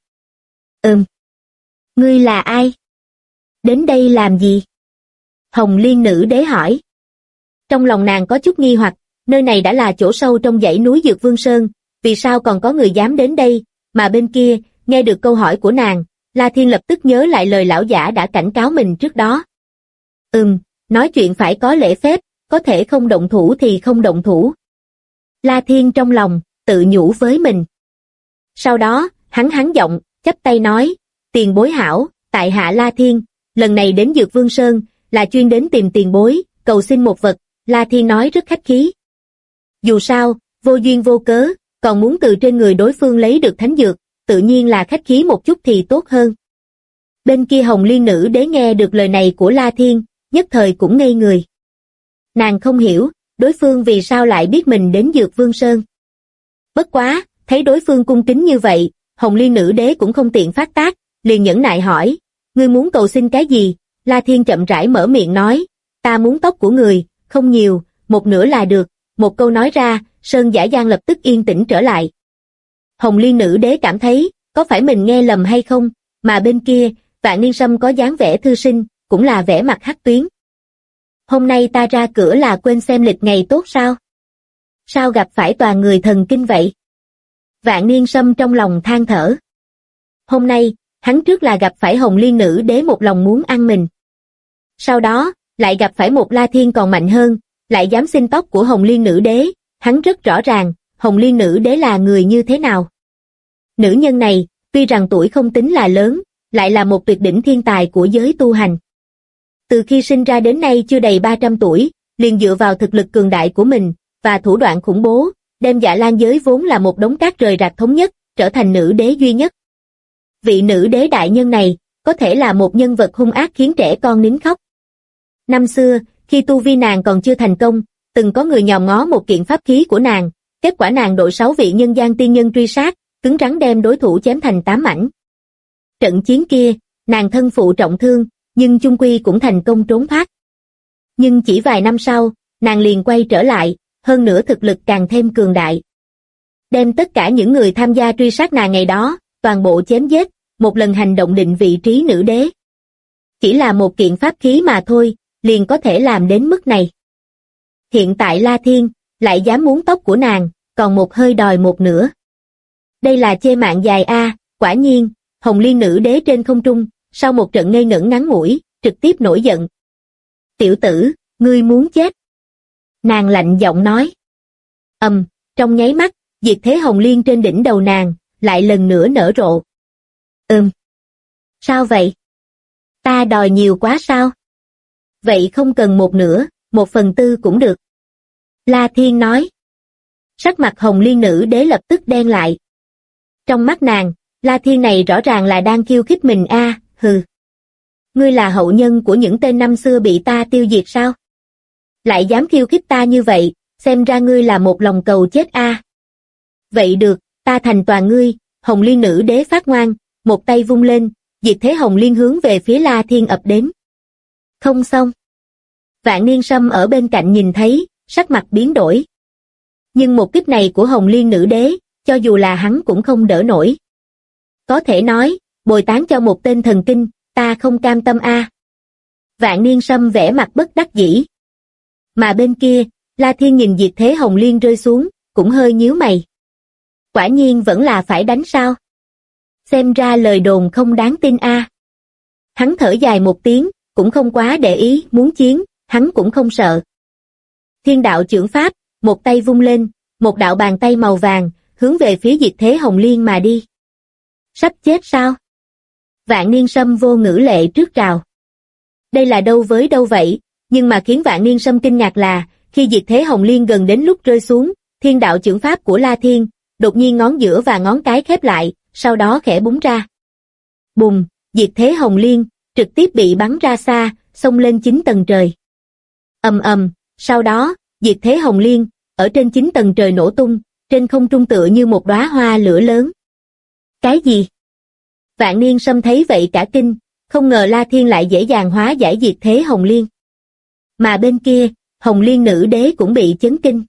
Ngươi là ai? Đến đây làm gì? Hồng Liên nữ đế hỏi. Trong lòng nàng có chút nghi hoặc, nơi này đã là chỗ sâu trong dãy núi Dược Vương Sơn, vì sao còn có người dám đến đây? Mà bên kia, nghe được câu hỏi của nàng, La Thiên lập tức nhớ lại lời lão giả đã cảnh cáo mình trước đó. Nói chuyện phải có lễ phép, có thể không động thủ thì không động thủ. La Thiên trong lòng, tự nhủ với mình. Sau đó, hắn giọng, chắp tay nói, tiền bối hảo, tại hạ La Thiên, lần này đến Dược Vương Sơn, là chuyên đến tìm tiền bối, cầu xin một vật. La Thiên nói rất khách khí. Dù sao, vô duyên vô cớ, còn muốn từ trên người đối phương lấy được thánh dược, tự nhiên là khách khí một chút thì tốt hơn. Bên kia Hồng Liên nữ đế nghe được lời này của La Thiên, nhất thời cũng ngây người. Nàng không hiểu, đối phương vì sao lại biết mình đến Dược Vương Sơn. Bất quá, thấy đối phương cung kính như vậy, Hồng Liên nữ đế cũng không tiện phát tác, liền nhẫn nại hỏi, ngươi muốn cầu xin cái gì? La Thiên chậm rãi mở miệng nói, ta muốn tóc của người, không nhiều, một nửa là được. Một câu nói ra, Sơn Giả Giang lập tức yên tĩnh trở lại. Hồng Liên nữ đế cảm thấy, có phải mình nghe lầm hay không, mà bên kia, Vạn Niên Sâm có dáng vẻ thư sinh, cũng là vẻ mặt hắc tuyến. Hôm nay ta ra cửa là quên xem lịch ngày tốt sao? Sao gặp phải toàn người thần kinh vậy? Vạn Niên Sâm trong lòng than thở. Hôm nay, hắn trước là gặp phải Hồng Liên nữ đế một lòng muốn ăn mình. Sau đó, lại gặp phải một La Thiên còn mạnh hơn, lại dám xin tóc của Hồng Liên Nữ Đế, hắn rất rõ ràng, Hồng Liên Nữ Đế là người như thế nào. Nữ nhân này, tuy rằng tuổi không tính là lớn, lại là một tuyệt đỉnh thiên tài của giới tu hành. Từ khi sinh ra đến nay chưa đầy 300 tuổi, liền dựa vào thực lực cường đại của mình, và thủ đoạn khủng bố, đem Dạ Lan giới vốn là một đống cát rời rạc thống nhất, trở thành nữ đế duy nhất. Vị nữ đế đại nhân này, có thể là một nhân vật hung ác khiến trẻ con nín khóc. Năm xưa, khi tu vi nàng còn chưa thành công, từng có người nhòm ngó một kiện pháp khí của nàng, kết quả nàng đội 6 vị nhân gian tiên nhân truy sát, cứng rắn đem đối thủ chém thành 8 mảnh. Trận chiến kia, nàng thân phụ trọng thương, nhưng chung quy cũng thành công trốn thoát. Nhưng chỉ vài năm sau, nàng liền quay trở lại, hơn nữa thực lực càng thêm cường đại. Đem tất cả những người tham gia truy sát nàng ngày đó, toàn bộ chém giết, một lần hành động định vị trí nữ đế. Chỉ là một kiện pháp khí mà thôi, liền có thể làm đến mức này. Hiện tại La Thiên, lại dám muốn tóc của nàng, còn một hơi đòi một nửa. Đây là chê mạng dài a, quả nhiên, Hồng Liên Nữ Đế trên không trung, sau một trận ngây ngẩn ngắn ngủi, trực tiếp nổi giận. Tiểu tử, ngươi muốn chết. Nàng lạnh giọng nói. Trong nháy mắt, diệt thế Hồng Liên trên đỉnh đầu nàng, lại lần nữa nở rộ. Sao vậy? Ta đòi nhiều quá sao? Vậy không cần một nửa, 1/4 cũng được. La Thiên nói. Sắc mặt Hồng Liên Nữ Đế lập tức đen lại. Trong mắt nàng, La Thiên này rõ ràng là đang khiêu khích mình a, hừ. Ngươi là hậu nhân của những tên năm xưa bị ta tiêu diệt sao? Lại dám khiêu khích ta như vậy, xem ra ngươi là một lòng cầu chết a. Vậy được, ta thành toàn ngươi. Hồng Liên Nữ Đế phát ngoan, một tay vung lên, diệt thế Hồng Liên hướng về phía La Thiên ập đến. Không xong. Vạn Niên Sâm ở bên cạnh nhìn thấy, sắc mặt biến đổi. Nhưng một kích này của Hồng Liên Nữ Đế, cho dù là hắn cũng không đỡ nổi. Có thể nói, bồi tán cho một tên thần kinh, ta không cam tâm a. Vạn Niên Sâm vẽ mặt bất đắc dĩ. Mà bên kia, La Thiên nhìn diệt thế Hồng Liên rơi xuống, cũng hơi nhíu mày. Quả nhiên vẫn là phải đánh sao? Xem ra lời đồn không đáng tin a. Hắn thở dài một tiếng, cũng không quá để ý, muốn chiến, hắn cũng không sợ. Thiên đạo chưởng pháp, một tay vung lên, một đạo bàn tay màu vàng, hướng về phía diệt thế Hồng Liên mà đi. Sắp chết sao? Vạn Niên Sâm vô ngữ lệ trước trào. Đây là đâu với đâu vậy, nhưng mà khiến Vạn Niên Sâm kinh ngạc là, khi diệt thế Hồng Liên gần đến lúc rơi xuống, thiên đạo chưởng pháp của La Thiên, đột nhiên ngón giữa và ngón cái khép lại, sau đó khẽ búng ra. Bùng, diệt thế Hồng Liên, trực tiếp bị bắn ra xa, xông lên 9 tầng trời. Sau đó, diệt thế Hồng Liên, ở trên 9 tầng trời nổ tung, trên không trung tựa như một đóa hoa lửa lớn. Cái gì? Vạn Niên Sâm thấy vậy cả kinh, không ngờ La Thiên lại dễ dàng hóa giải diệt thế Hồng Liên. Mà bên kia, Hồng Liên Nữ Đế cũng bị chấn kinh.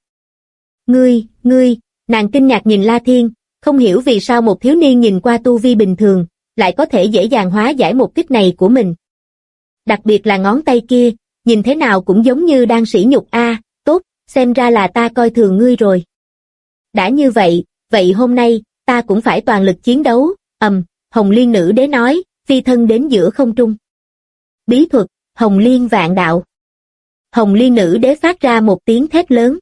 Ngươi, nàng kinh ngạc nhìn La Thiên, không hiểu vì sao một thiếu niên nhìn qua tu vi bình thường, lại có thể dễ dàng hóa giải một kích này của mình. Đặc biệt là ngón tay kia, nhìn thế nào cũng giống như đang sỉ nhục a, tốt, xem ra là ta coi thường ngươi rồi. Đã như vậy, vậy hôm nay, ta cũng phải toàn lực chiến đấu, Hồng Liên Nữ Đế nói, phi thân đến giữa không trung. Bí thuật, Hồng Liên Vạn Đạo. Hồng Liên Nữ Đế phát ra một tiếng thét lớn.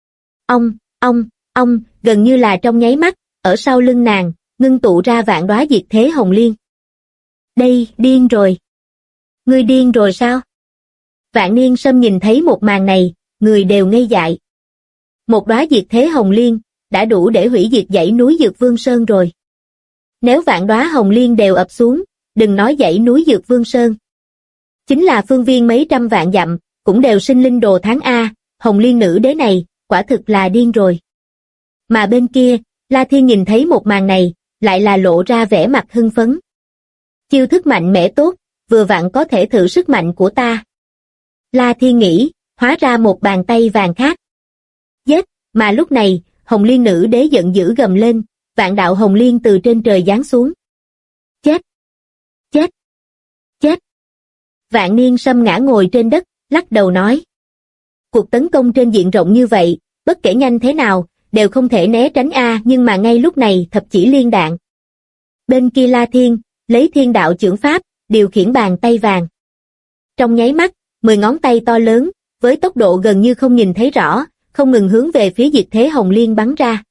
Ông, gần như là trong nháy mắt, ở sau lưng nàng, ngưng tụ ra vạn đóa diệt thế Hồng Liên. Đây, điên rồi. Ngươi điên rồi sao? Vạn Niên Sâm nhìn thấy một màn này, người đều ngây dại. Một đóa diệt thế Hồng Liên, đã đủ để hủy diệt dãy núi Dược Vương Sơn rồi. Nếu vạn đóa Hồng Liên đều ập xuống, đừng nói dãy núi Dược Vương Sơn. Chính là phương viên mấy trăm vạn dặm, cũng đều sinh linh đồ tháng A, Hồng Liên Nữ Đế này, quả thực là điên rồi. Mà bên kia, La Thiên nhìn thấy một màn này, lại là lộ ra vẻ mặt hưng phấn. Chiêu thức mạnh mẽ tốt, vừa vặn có thể thử sức mạnh của ta. La Thiên nghĩ, hóa ra một bàn tay vàng khác. Giết, mà lúc này, Hồng Liên Nữ Đế giận dữ gầm lên, vạn đạo Hồng Liên từ trên trời giáng xuống. Chết! Chết! Chết! Vạn Niên Sâm ngã ngồi trên đất, lắc đầu nói. Cuộc tấn công trên diện rộng như vậy, bất kể nhanh thế nào, đều không thể né tránh a, nhưng mà ngay lúc này thập chỉ liên đạn. Bên kia La Thiên, lấy thiên đạo chưởng pháp, điều khiển bàn tay vàng. Trong nháy mắt, 10 ngón tay to lớn, với tốc độ gần như không nhìn thấy rõ, không ngừng hướng về phía Diệt Thế Hồng Liên bắn ra.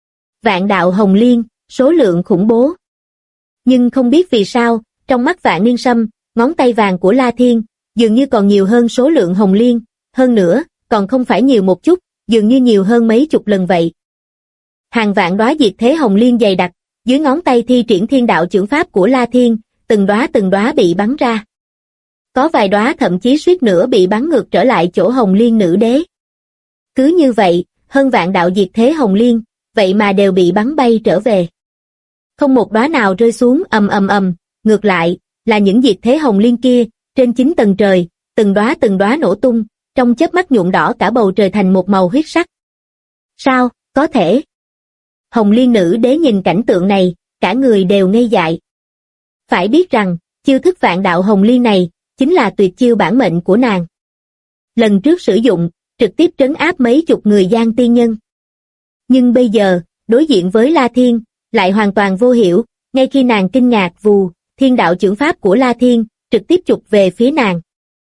Vạn đạo Hồng Liên, số lượng khủng bố. Nhưng không biết vì sao, trong mắt Vạn Niên Sâm, ngón tay vàng của La Thiên, dường như còn nhiều hơn số lượng Hồng Liên, hơn nữa, còn không phải nhiều một chút, dường như nhiều hơn mấy chục lần vậy. Hàng vạn đóa Diệt Thế Hồng Liên dày đặc, dưới ngón tay thi triển Thiên Đạo Chưởng Pháp của La Thiên, từng đóa bị bắn ra. Có vài đóa thậm chí suýt nữa bị bắn ngược trở lại chỗ Hồng Liên Nữ Đế. Cứ như vậy, hơn vạn đạo Diệt Thế Hồng Liên, vậy mà đều bị bắn bay trở về. Không một đóa nào rơi xuống ầm ầm ầm, ngược lại, là những Diệt Thế Hồng Liên kia, trên 9 tầng trời, từng đóa nổ tung, trong chớp mắt nhuộm đỏ cả bầu trời thành một màu huyết sắc. Sao, có thể? Hồng Liên Nữ Đế nhìn cảnh tượng này, cả người đều ngây dại. Phải biết rằng, chiêu thức vạn đạo Hồng Liên này, chính là tuyệt chiêu bản mệnh của nàng. Lần trước sử dụng, trực tiếp trấn áp mấy chục người gian tiên nhân. Nhưng bây giờ, đối diện với La Thiên, lại hoàn toàn vô hiểu, ngay khi nàng kinh ngạc vù, Thiên Đạo Chưởng Pháp của La Thiên, trực tiếp chụp về phía nàng.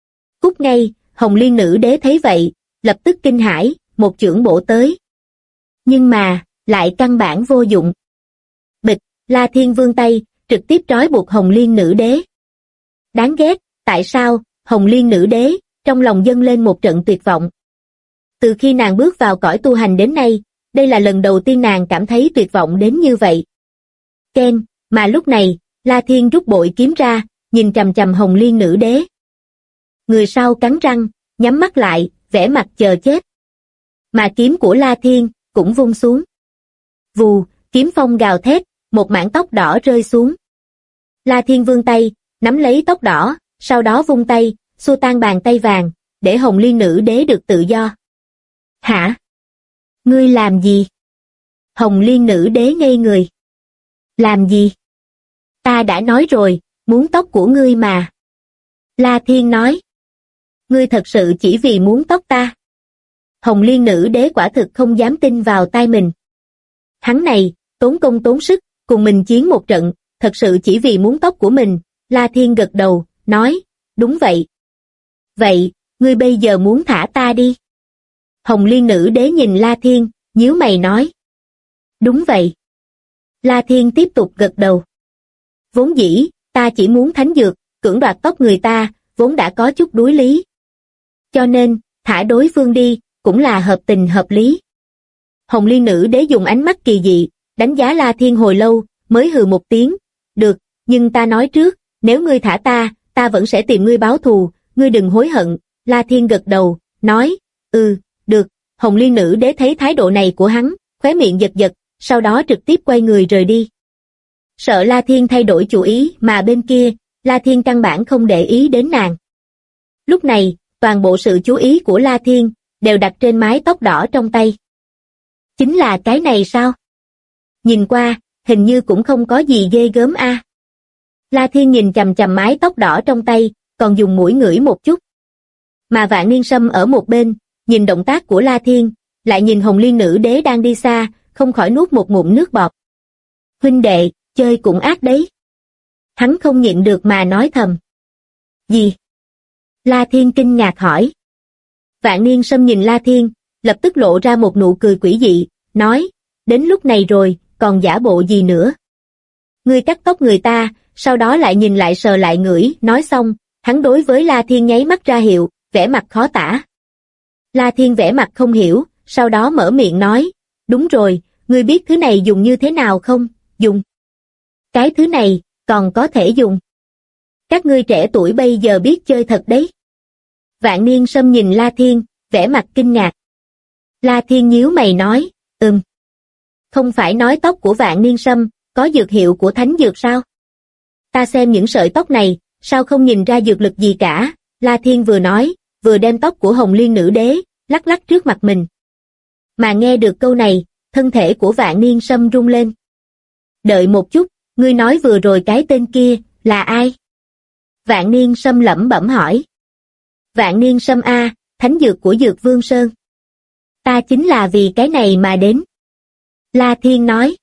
Cút ngay, Hồng Liên Nữ Đế thấy vậy, lập tức kinh hãi, một chưởng bổ tới. Nhưng mà, lại căn bản vô dụng. Bịch, La Thiên vươn tay, trực tiếp trói buộc Hồng Liên Nữ Đế. Đáng ghét, tại sao, Hồng Liên Nữ Đế, trong lòng dâng lên một trận tuyệt vọng. Từ khi nàng bước vào cõi tu hành đến nay, đây là lần đầu tiên nàng cảm thấy tuyệt vọng đến như vậy. Ken, mà lúc này, La Thiên rút bội kiếm ra, nhìn chằm chằm Hồng Liên Nữ Đế. Người sau cắn răng, nhắm mắt lại, vẻ mặt chờ chết. Mà kiếm của La Thiên, cũng vung xuống. Vù, kiếm phong gào thét, một mảng tóc đỏ rơi xuống. La Thiên vươn tay, nắm lấy tóc đỏ, sau đó vung tay, xua tan bàn tay vàng, để Hồng Liên Nữ Đế được tự do. Hả? Ngươi làm gì? Hồng Liên Nữ Đế ngây người. Làm gì? Ta đã nói rồi, muốn tóc của ngươi mà. La Thiên nói. Ngươi thật sự chỉ vì muốn tóc ta. Hồng Liên Nữ Đế quả thực không dám tin vào tai mình. Hắn này, tốn công tốn sức, cùng mình chiến một trận, thật sự chỉ vì muốn tóc của mình. La Thiên gật đầu, nói, đúng vậy. Vậy, ngươi bây giờ muốn thả ta đi. Hồng Liên Nữ Đế nhìn La Thiên, nhíu mày nói. Đúng vậy. La Thiên tiếp tục gật đầu. Vốn dĩ, ta chỉ muốn thánh dược, cưỡng đoạt tóc người ta, vốn đã có chút đối lý. Cho nên, thả đối phương đi, cũng là hợp tình hợp lý. Hồng Liên Nữ Đế dùng ánh mắt kỳ dị, đánh giá La Thiên hồi lâu, mới hừ một tiếng. Được, nhưng ta nói trước, nếu ngươi thả ta vẫn sẽ tìm ngươi báo thù, ngươi đừng hối hận. La Thiên gật đầu, nói, được. Hồng Liên Nữ Đế thấy thái độ này của hắn, khóe miệng giật giật, sau đó trực tiếp quay người rời đi. Sợ La Thiên thay đổi chủ ý mà bên kia, La Thiên căn bản không để ý đến nàng. Lúc này, toàn bộ sự chú ý của La Thiên, đều đặt trên mái tóc đỏ trong tay. Chính là cái này sao? Nhìn qua, hình như cũng không có gì ghê gớm a. La Thiên nhìn chằm chằm mái tóc đỏ trong tay, còn dùng mũi ngửi một chút. Mà Vạn Niên Sâm ở một bên, nhìn động tác của La Thiên, lại nhìn Hồng Liên Nữ Đế đang đi xa, không khỏi nuốt một ngụm nước bọt. Huynh đệ, chơi cũng ác đấy. Hắn không nhịn được mà nói thầm. Gì? La Thiên kinh ngạc hỏi. Vạn Niên Sâm nhìn La Thiên, lập tức lộ ra một nụ cười quỷ dị, nói, đến lúc này rồi, còn giả bộ gì nữa? Ngươi cắt tóc người ta, sau đó lại nhìn lại sờ lại ngửi, nói xong, hắn đối với La Thiên nháy mắt ra hiệu, vẻ mặt khó tả. La Thiên vẻ mặt không hiểu, sau đó mở miệng nói, đúng rồi, ngươi biết thứ này dùng như thế nào không? Dùng. Cái thứ này, còn có thể dùng. Các ngươi trẻ tuổi bây giờ biết chơi thật đấy. Vạn Niên Sâm nhìn La Thiên, vẻ mặt kinh ngạc. La Thiên nhíu mày nói, không phải nói tóc của Vạn Niên Sâm, có dược hiệu của thánh dược sao? Ta xem những sợi tóc này, sao không nhìn ra dược lực gì cả? La Thiên vừa nói, vừa đem tóc của Hồng Liên Nữ Đế, lắc lắc trước mặt mình. Mà nghe được câu này, thân thể của Vạn Niên Sâm rung lên. Đợi một chút, ngươi nói vừa rồi cái tên kia, là ai? Vạn Niên Sâm lẩm bẩm hỏi. Vạn Niên Sâm a, thánh dược của Dược Vương Sơn. Ta chính là vì cái này mà đến. La Thiên nói.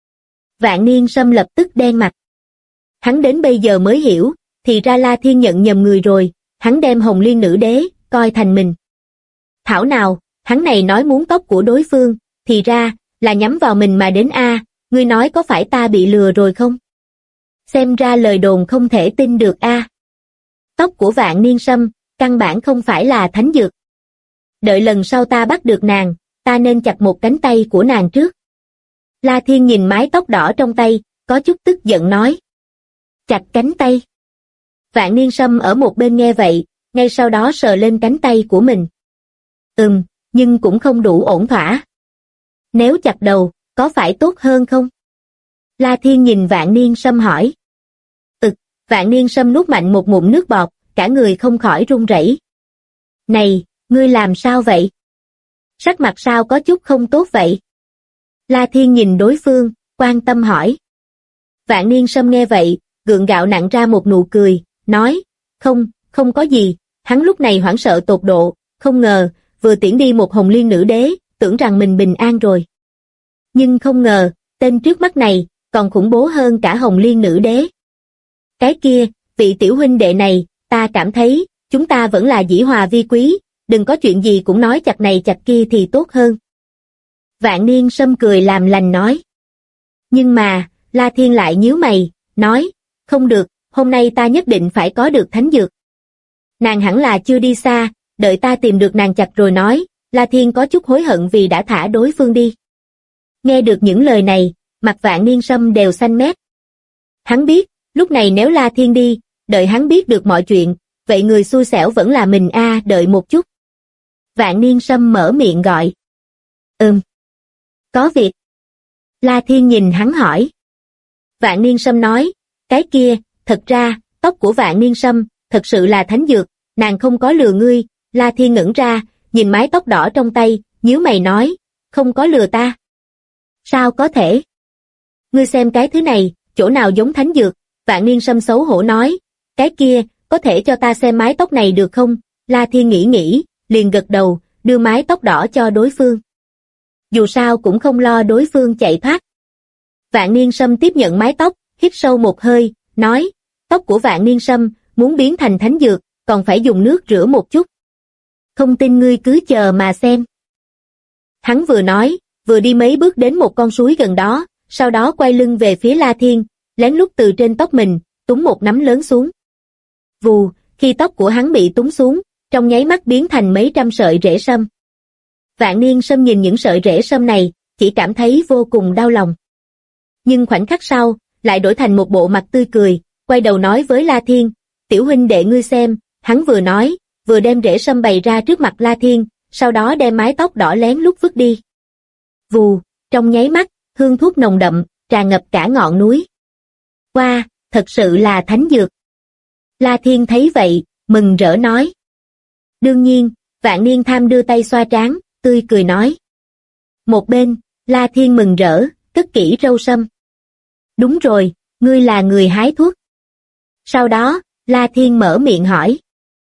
Vạn Niên Sâm lập tức đen mặt. Hắn đến bây giờ mới hiểu, thì ra La Thiên nhận nhầm người rồi, hắn đem Hồng Liên Nữ Đế coi thành mình. Thảo nào, hắn này nói muốn tóc của đối phương, thì ra là nhắm vào mình mà đến a, ngươi nói có phải ta bị lừa rồi không? Xem ra lời đồn không thể tin được a. Tóc của Vạn Niên Sâm, căn bản không phải là thánh dược. Đợi lần sau ta bắt được nàng, ta nên chặt một cánh tay của nàng trước. La Thiên nhìn mái tóc đỏ trong tay, có chút tức giận nói. Chặt cánh tay. Vạn Niên Sâm ở một bên nghe vậy, ngay sau đó sờ lên cánh tay của mình. Nhưng cũng không đủ ổn thỏa. Nếu chặt đầu, có phải tốt hơn không? La Thiên nhìn Vạn Niên Sâm hỏi. Vạn Niên Sâm nuốt mạnh một ngụm nước bọt, cả người không khỏi run rẩy. Này, ngươi làm sao vậy? Sắc mặt sao có chút không tốt vậy? La Thiên nhìn đối phương, quan tâm hỏi. Vạn Niên Sâm nghe vậy, gượng gạo nặn ra một nụ cười, nói, không có gì, hắn lúc này hoảng sợ tột độ, không ngờ, vừa tiễn đi một Hồng Liên Nữ Đế, tưởng rằng mình bình an rồi. Nhưng không ngờ, tên trước mắt này, còn khủng bố hơn cả Hồng Liên Nữ Đế. Cái kia, vị tiểu huynh đệ này, ta cảm thấy, chúng ta vẫn là dĩ hòa vi quý, đừng có chuyện gì cũng nói chặt này chặt kia thì tốt hơn. Vạn Niên Sâm cười làm lành nói. Nhưng mà, La Thiên lại nhíu mày, nói, không được, hôm nay ta nhất định phải có được thánh dược. Nàng hẳn là chưa đi xa, đợi ta tìm được nàng chặt rồi nói, La Thiên có chút hối hận vì đã thả đối phương đi. Nghe được những lời này, mặt Vạn Niên Sâm đều xanh mét. Hắn biết, lúc này nếu La Thiên đi, đợi hắn biết được mọi chuyện, vậy người xui xẻo vẫn là mình a, đợi một chút. Vạn Niên Sâm mở miệng gọi. Có việc. La Thiên nhìn hắn hỏi. Vạn Niên Sâm nói, cái kia, thật ra, tóc của Vạn Niên Sâm, thật sự là thánh dược, nàng không có lừa ngươi. La Thiên ngẩn ra, nhìn mái tóc đỏ trong tay, nhíu mày nói, không có lừa ta. Sao có thể? Ngươi xem cái thứ này, chỗ nào giống thánh dược? Vạn Niên Sâm xấu hổ nói, cái kia, có thể cho ta xem mái tóc này được không? La Thiên nghĩ, liền gật đầu, đưa mái tóc đỏ cho đối phương. Dù sao cũng không lo đối phương chạy thoát. Vạn Niên Sâm tiếp nhận mái tóc, hít sâu một hơi, nói, tóc của Vạn Niên Sâm, muốn biến thành thánh dược, còn phải dùng nước rửa một chút. Không tin ngươi cứ chờ mà xem. Hắn vừa nói, vừa đi mấy bước đến một con suối gần đó, sau đó quay lưng về phía La Thiên, lén lút từ trên tóc mình, túng một nắm lớn xuống. Vù, khi tóc của hắn bị túng xuống, trong nháy mắt biến thành mấy trăm sợi rễ sâm. Vạn Niên Sâm nhìn những sợi rễ sâm này, chỉ cảm thấy vô cùng đau lòng. Nhưng khoảnh khắc sau, lại đổi thành một bộ mặt tươi cười, quay đầu nói với La Thiên, tiểu huynh đệ ngươi xem, hắn vừa nói, vừa đem rễ sâm bày ra trước mặt La Thiên, sau đó đem mái tóc đỏ lén lút vứt đi. Vù, trong nháy mắt, hương thuốc nồng đậm, tràn ngập cả ngọn núi. Wow, thật sự là thánh dược. La Thiên thấy vậy, mừng rỡ nói. Đương nhiên, Vạn Niên Tham đưa tay xoa trán, tươi cười nói. Một bên, La Thiên mừng rỡ, cất kỹ râu sâm. Đúng rồi, ngươi là người hái thuốc. Sau đó, La Thiên mở miệng hỏi.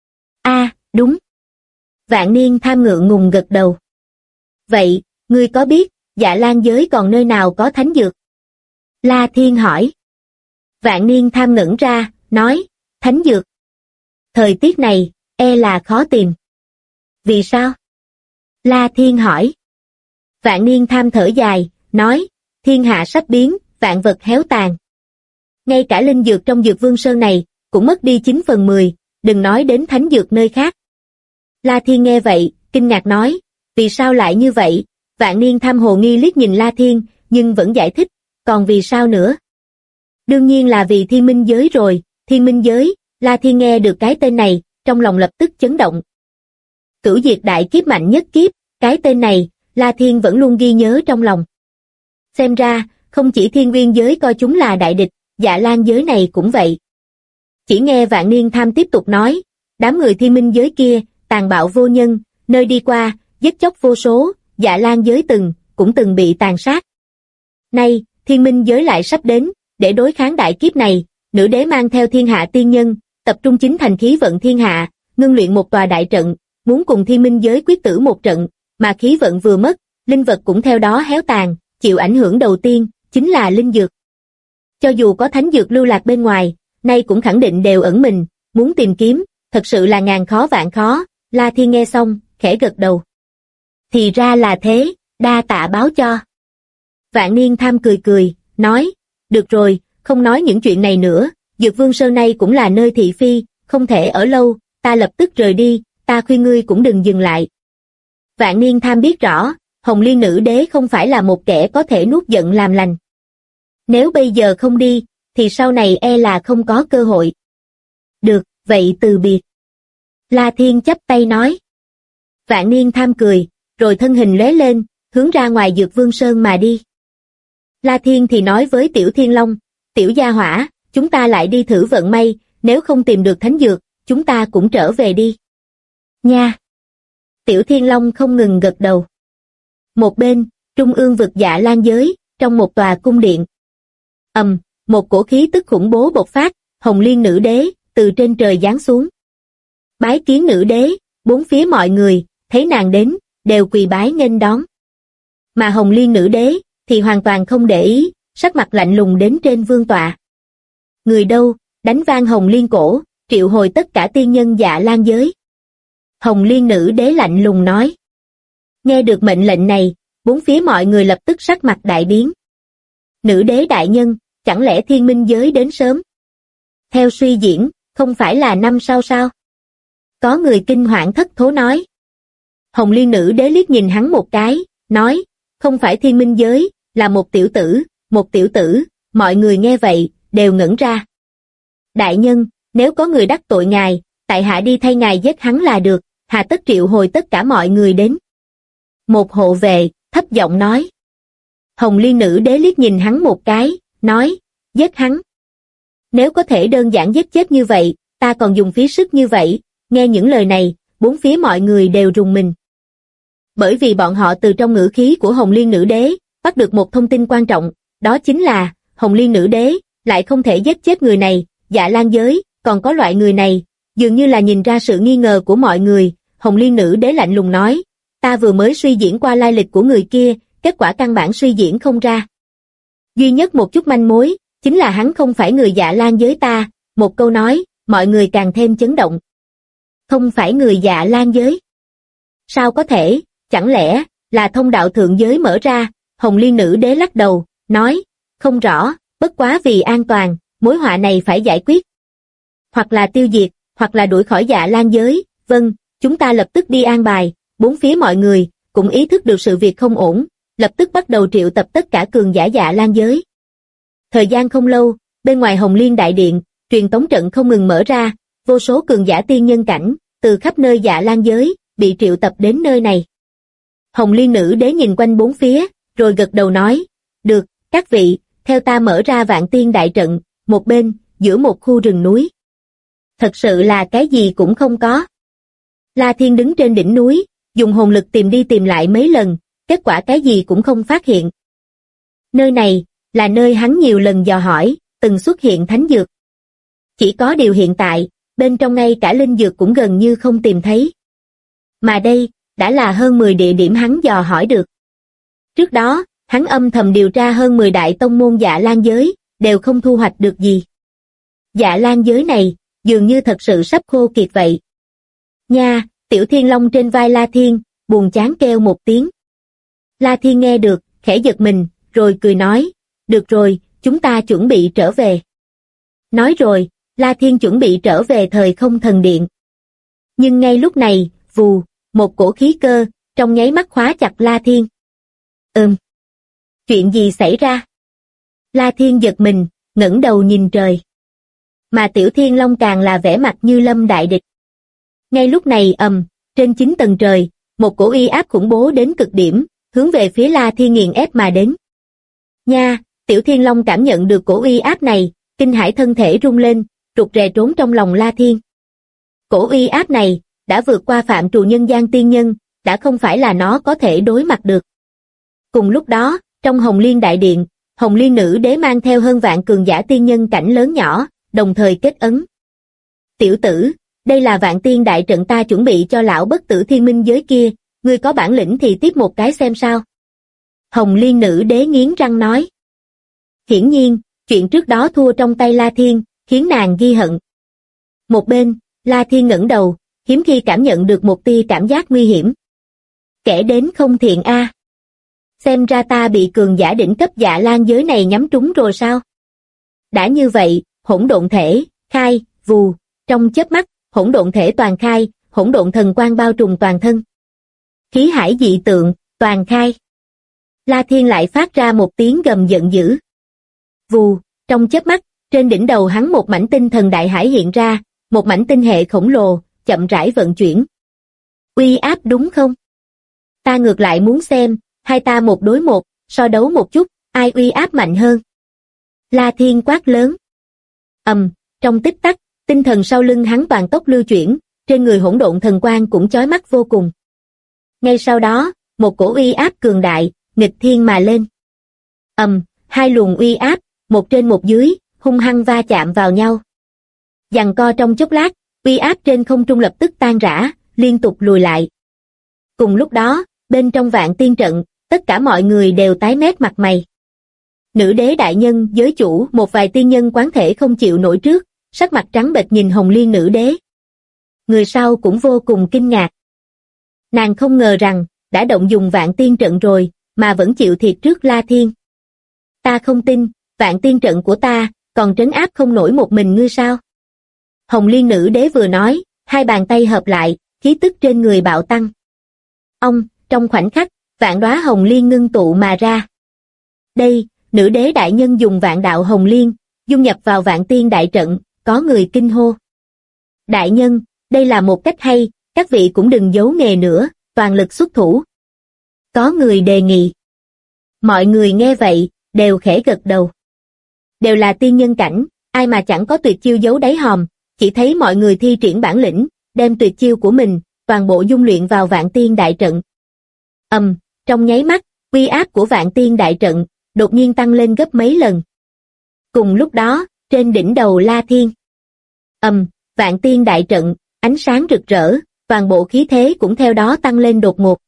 Đúng. Vạn Niên Tham ngượng ngùng gật đầu. Vậy, ngươi có biết, Dạ Lan giới còn nơi nào có thánh dược? La Thiên hỏi. Vạn Niên Tham ngẩn ra, nói, thánh dược. Thời tiết này, e là khó tìm. Vì sao? La Thiên hỏi. Vạn Niên Tham thở dài, nói, thiên hạ sắp biến, vạn vật héo tàn. Ngay cả linh dược trong Dược Vương Sơn này, cũng mất đi 9/10, đừng nói đến thánh dược nơi khác. La Thiên nghe vậy, kinh ngạc nói, vì sao lại như vậy? Vạn Niên Tham hồ nghi liếc nhìn La Thiên, nhưng vẫn giải thích, còn vì sao nữa? Đương nhiên là vì Thiên Minh Giới rồi. Thiên Minh Giới. La Thiên nghe được cái tên này, trong lòng lập tức chấn động. Cửu diệt đại kiếp mạnh nhất kiếp, cái tên này, La Thiên vẫn luôn ghi nhớ trong lòng. Xem ra, không chỉ Thiên Nguyên Giới coi chúng là đại địch, Dạ Lan giới này cũng vậy. Chỉ nghe Vạn Niên Tham tiếp tục nói, đám người Thiên Minh Giới kia, tàn bạo vô nhân, nơi đi qua, giết chóc vô số, Dạ Lan giới cũng từng bị tàn sát. Nay, Thiên Minh Giới lại sắp đến, để đối kháng đại kiếp này, nữ đế mang theo thiên hạ tiên nhân, tập trung chính thành khí vận thiên hạ, ngưng luyện một tòa đại trận, muốn cùng Thiên Minh Giới quyết tử một trận, mà khí vận vừa mất, linh vật cũng theo đó héo tàn, chịu ảnh hưởng đầu tiên, chính là linh dược. Cho dù có thánh dược lưu lạc bên ngoài, nay cũng khẳng định đều ẩn mình, muốn tìm kiếm, thật sự là ngàn khó vạn khó. La Thiên nghe xong, khẽ gật đầu. Thì ra là thế, đa tạ báo cho. Vạn Niên Tham cười cười, nói, được rồi, không nói những chuyện này nữa, Dược Vương Sơn này cũng là nơi thị phi, không thể ở lâu, ta lập tức rời đi, ta khuyên ngươi cũng đừng dừng lại. Vạn Niên Tham biết rõ, Hồng Liên Nữ Đế không phải là một kẻ có thể nuốt giận làm lành. Nếu bây giờ không đi, thì sau này e là không có cơ hội. Được, vậy từ biệt. La Thiên chắp tay nói. Vạn Niên Tham cười, rồi thân hình lóe lên, hướng ra ngoài Dược Vương Sơn mà đi. La Thiên thì nói với Tiểu Thiên Long, Tiểu Gia Hỏa, chúng ta lại đi thử vận may, nếu không tìm được thánh dược, chúng ta cũng trở về đi. Nha! Tiểu Thiên Long không ngừng gật đầu. Một bên, trung ương vực Dạ Lan giới, trong một tòa cung điện. Một cổ khí tức khủng bố bộc phát, Hồng Liên Nữ Đế, từ trên trời giáng xuống. Bái kiến nữ đế, bốn phía mọi người, thấy nàng đến, đều quỳ bái nghênh đón. Mà Hồng Liên Nữ Đế, thì hoàn toàn không để ý, sắc mặt lạnh lùng đến trên vương tọa. Người đâu, đánh vang Hồng Liên cổ, triệu hồi tất cả tiên nhân Dạ Lan giới. Hồng Liên Nữ Đế lạnh lùng nói. Nghe được mệnh lệnh này, bốn phía mọi người lập tức sắc mặt đại biến. Nữ đế đại nhân, chẳng lẽ Thiên Minh giới đến sớm? Theo suy diễn, không phải là năm sau sao? Có người kinh hoảng thất thố nói. Hồng Liên Nữ Đế liếc nhìn hắn một cái, nói, không phải Thiên Minh giới, là một tiểu tử, mọi người nghe vậy, đều ngẩn ra. Đại nhân, nếu có người đắc tội ngài, tại hạ đi thay ngài giết hắn là được, hà tất triệu hồi tất cả mọi người đến. Một hộ vệ, thấp giọng nói. Hồng Liên Nữ Đế liếc nhìn hắn một cái, nói, giết hắn. Nếu có thể đơn giản giết chết như vậy, ta còn dùng phí sức như vậy. Nghe những lời này, bốn phía mọi người đều rùng mình. Bởi vì bọn họ từ trong ngữ khí của Hồng Liên Nữ Đế, bắt được một thông tin quan trọng, đó chính là, Hồng Liên Nữ Đế, lại không thể giết chết người này, Dạ Lan giới, còn có loại người này, dường như là nhìn ra sự nghi ngờ của mọi người, Hồng Liên Nữ Đế lạnh lùng nói, ta vừa mới suy diễn qua lai lịch của người kia, kết quả căn bản suy diễn không ra. Duy nhất một chút manh mối, chính là hắn không phải người Dạ Lan giới ta, một câu nói, mọi người càng thêm chấn động. Không phải người Dạ Lan giới. Sao có thể, chẳng lẽ, là thông đạo thượng giới mở ra, Hồng Liên Nữ Đế lắc đầu, nói, không rõ, bất quá vì an toàn, mối họa này phải giải quyết. Hoặc là tiêu diệt, hoặc là đuổi khỏi Dạ Lan giới, vâng, chúng ta lập tức đi an bài, bốn phía mọi người, cũng ý thức được sự việc không ổn, lập tức bắt đầu triệu tập tất cả cường giả Dạ Lan giới. Thời gian không lâu, bên ngoài Hồng Liên Đại Điện, truyền tống trận không ngừng mở ra, vô số cường giả tiên nhân cảnh, từ khắp nơi Dạ Lan giới, bị triệu tập đến nơi này. Hồng Liên Nữ Đế nhìn quanh bốn phía, rồi gật đầu nói, được, các vị, theo ta mở ra Vạn Tiên Đại Trận, một bên, giữa một khu rừng núi. Thật sự là cái gì cũng không có. La Thiên đứng trên đỉnh núi, dùng hồn lực tìm đi tìm lại mấy lần, kết quả cái gì cũng không phát hiện. Nơi này, là nơi hắn nhiều lần dò hỏi, từng xuất hiện thánh dược. Chỉ có điều hiện tại, bên trong ngay cả linh dược cũng gần như không tìm thấy. Mà đây, đã là hơn 10 địa điểm hắn dò hỏi được. Trước đó, hắn âm thầm điều tra hơn 10 đại tông môn Dạ Lan giới, đều không thu hoạch được gì. Dạ Lan giới này, dường như thật sự sắp khô kiệt vậy. Nha, Tiểu Thiên Long trên vai La Thiên, buồn chán kêu một tiếng. La Thiên nghe được, khẽ giật mình, rồi cười nói, được rồi, chúng ta chuẩn bị trở về. Nói rồi, La Thiên chuẩn bị trở về thời không thần điện. Nhưng ngay lúc này, vù, một cổ khí cơ, trong nháy mắt khóa chặt La Thiên. Chuyện gì xảy ra? La Thiên giật mình, ngẩng đầu nhìn trời. Mà Tiểu Thiên Long càng là vẻ mặt như lâm đại địch. Ngay lúc này trên 9 tầng trời, một cổ uy áp khủng bố đến cực điểm, hướng về phía La Thiên nghiền ép mà đến. Nha, Tiểu Thiên Long cảm nhận được cổ uy áp này, kinh hãi thân thể rung lên, rụt rè trốn trong lòng La Thiên. Cổ uy áp này, đã vượt qua phạm trù nhân gian tiên nhân, đã không phải là nó có thể đối mặt được. Cùng lúc đó, trong Hồng Liên Đại Điện, Hồng Liên Nữ Đế mang theo hơn vạn cường giả tiên nhân cảnh lớn nhỏ, đồng thời kết ấn. Tiểu tử, đây là Vạn Tiên Đại Trận ta chuẩn bị cho lão bất tử Thiên Minh giới kia, ngươi có bản lĩnh thì tiếp một cái xem sao. Hồng Liên Nữ Đế nghiến răng nói. Hiển nhiên, chuyện trước đó thua trong tay La Thiên, khiến nàng ghi hận. Một bên, La Thiên ngẩng đầu, hiếm khi cảm nhận được một tia cảm giác nguy hiểm. Kẻ đến không thiện a. Xem ra ta bị cường giả đỉnh cấp Dạ Lan giới này nhắm trúng rồi sao? Đã như vậy, hỗn độn thể, khai, vù, trong chớp mắt, hỗn độn thể toàn khai, hỗn độn thần quang bao trùm toàn thân. Khí hải dị tượng, toàn khai. La Thiên lại phát ra một tiếng gầm giận dữ. Vù, trong chớp mắt, trên đỉnh đầu hắn một mảnh tinh thần đại hải hiện ra, một mảnh tinh hệ khổng lồ, chậm rãi vận chuyển. Uy áp đúng không? Ta ngược lại muốn xem, hai ta một đối một, so đấu một chút, ai uy áp mạnh hơn. La Thiên quát lớn. Trong tích tắc, tinh thần sau lưng hắn toàn tốc lưu chuyển, trên người hỗn độn thần quang cũng chói mắt vô cùng. Ngay sau đó, một cổ uy áp cường đại, nghịch thiên mà lên. Hai luồng uy áp, một trên một dưới, hung hăng va chạm vào nhau. Giằng co trong chốc lát, uy áp trên không trung lập tức tan rã, liên tục lùi lại. Cùng lúc đó, bên trong Vạn Tiên trận, tất cả mọi người đều tái mét mặt mày. Nữ đế đại nhân, giới chủ, một vài tiên nhân quán thể không chịu nổi trước, sắc mặt trắng bệch nhìn Hồng Liên nữ đế. Người sau cũng vô cùng kinh ngạc. Nàng không ngờ rằng, đã động dùng Vạn Tiên trận rồi, mà vẫn chịu thiệt trước La Thiên. Ta không tin, Vạn Tiên trận của ta, còn trấn áp không nổi một mình ngươi sao? Hồng Liên nữ đế vừa nói, hai bàn tay hợp lại, khí tức trên người bạo tăng. Trong khoảnh khắc, vạn đóa hồng liên ngưng tụ mà ra. Đây, nữ đế đại nhân dùng vạn đạo hồng liên, dung nhập vào Vạn Tiên đại trận, có người kinh hô. Đại nhân, đây là một cách hay, các vị cũng đừng giấu nghề nữa, toàn lực xuất thủ. Có người đề nghị. Mọi người nghe vậy, đều khẽ gật đầu. Đều là tiên nhân cảnh, ai mà chẳng có tuyệt chiêu giấu đáy hòm, chỉ thấy mọi người thi triển bản lĩnh, đem tuyệt chiêu của mình, toàn bộ dung luyện vào Vạn Tiên đại trận. Trong nháy mắt, uy áp của Vạn Tiên đại trận, đột nhiên tăng lên gấp mấy lần. Cùng lúc đó, trên đỉnh đầu La Thiên. Vạn Tiên đại trận, ánh sáng rực rỡ, toàn bộ khí thế cũng theo đó tăng lên đột ngột.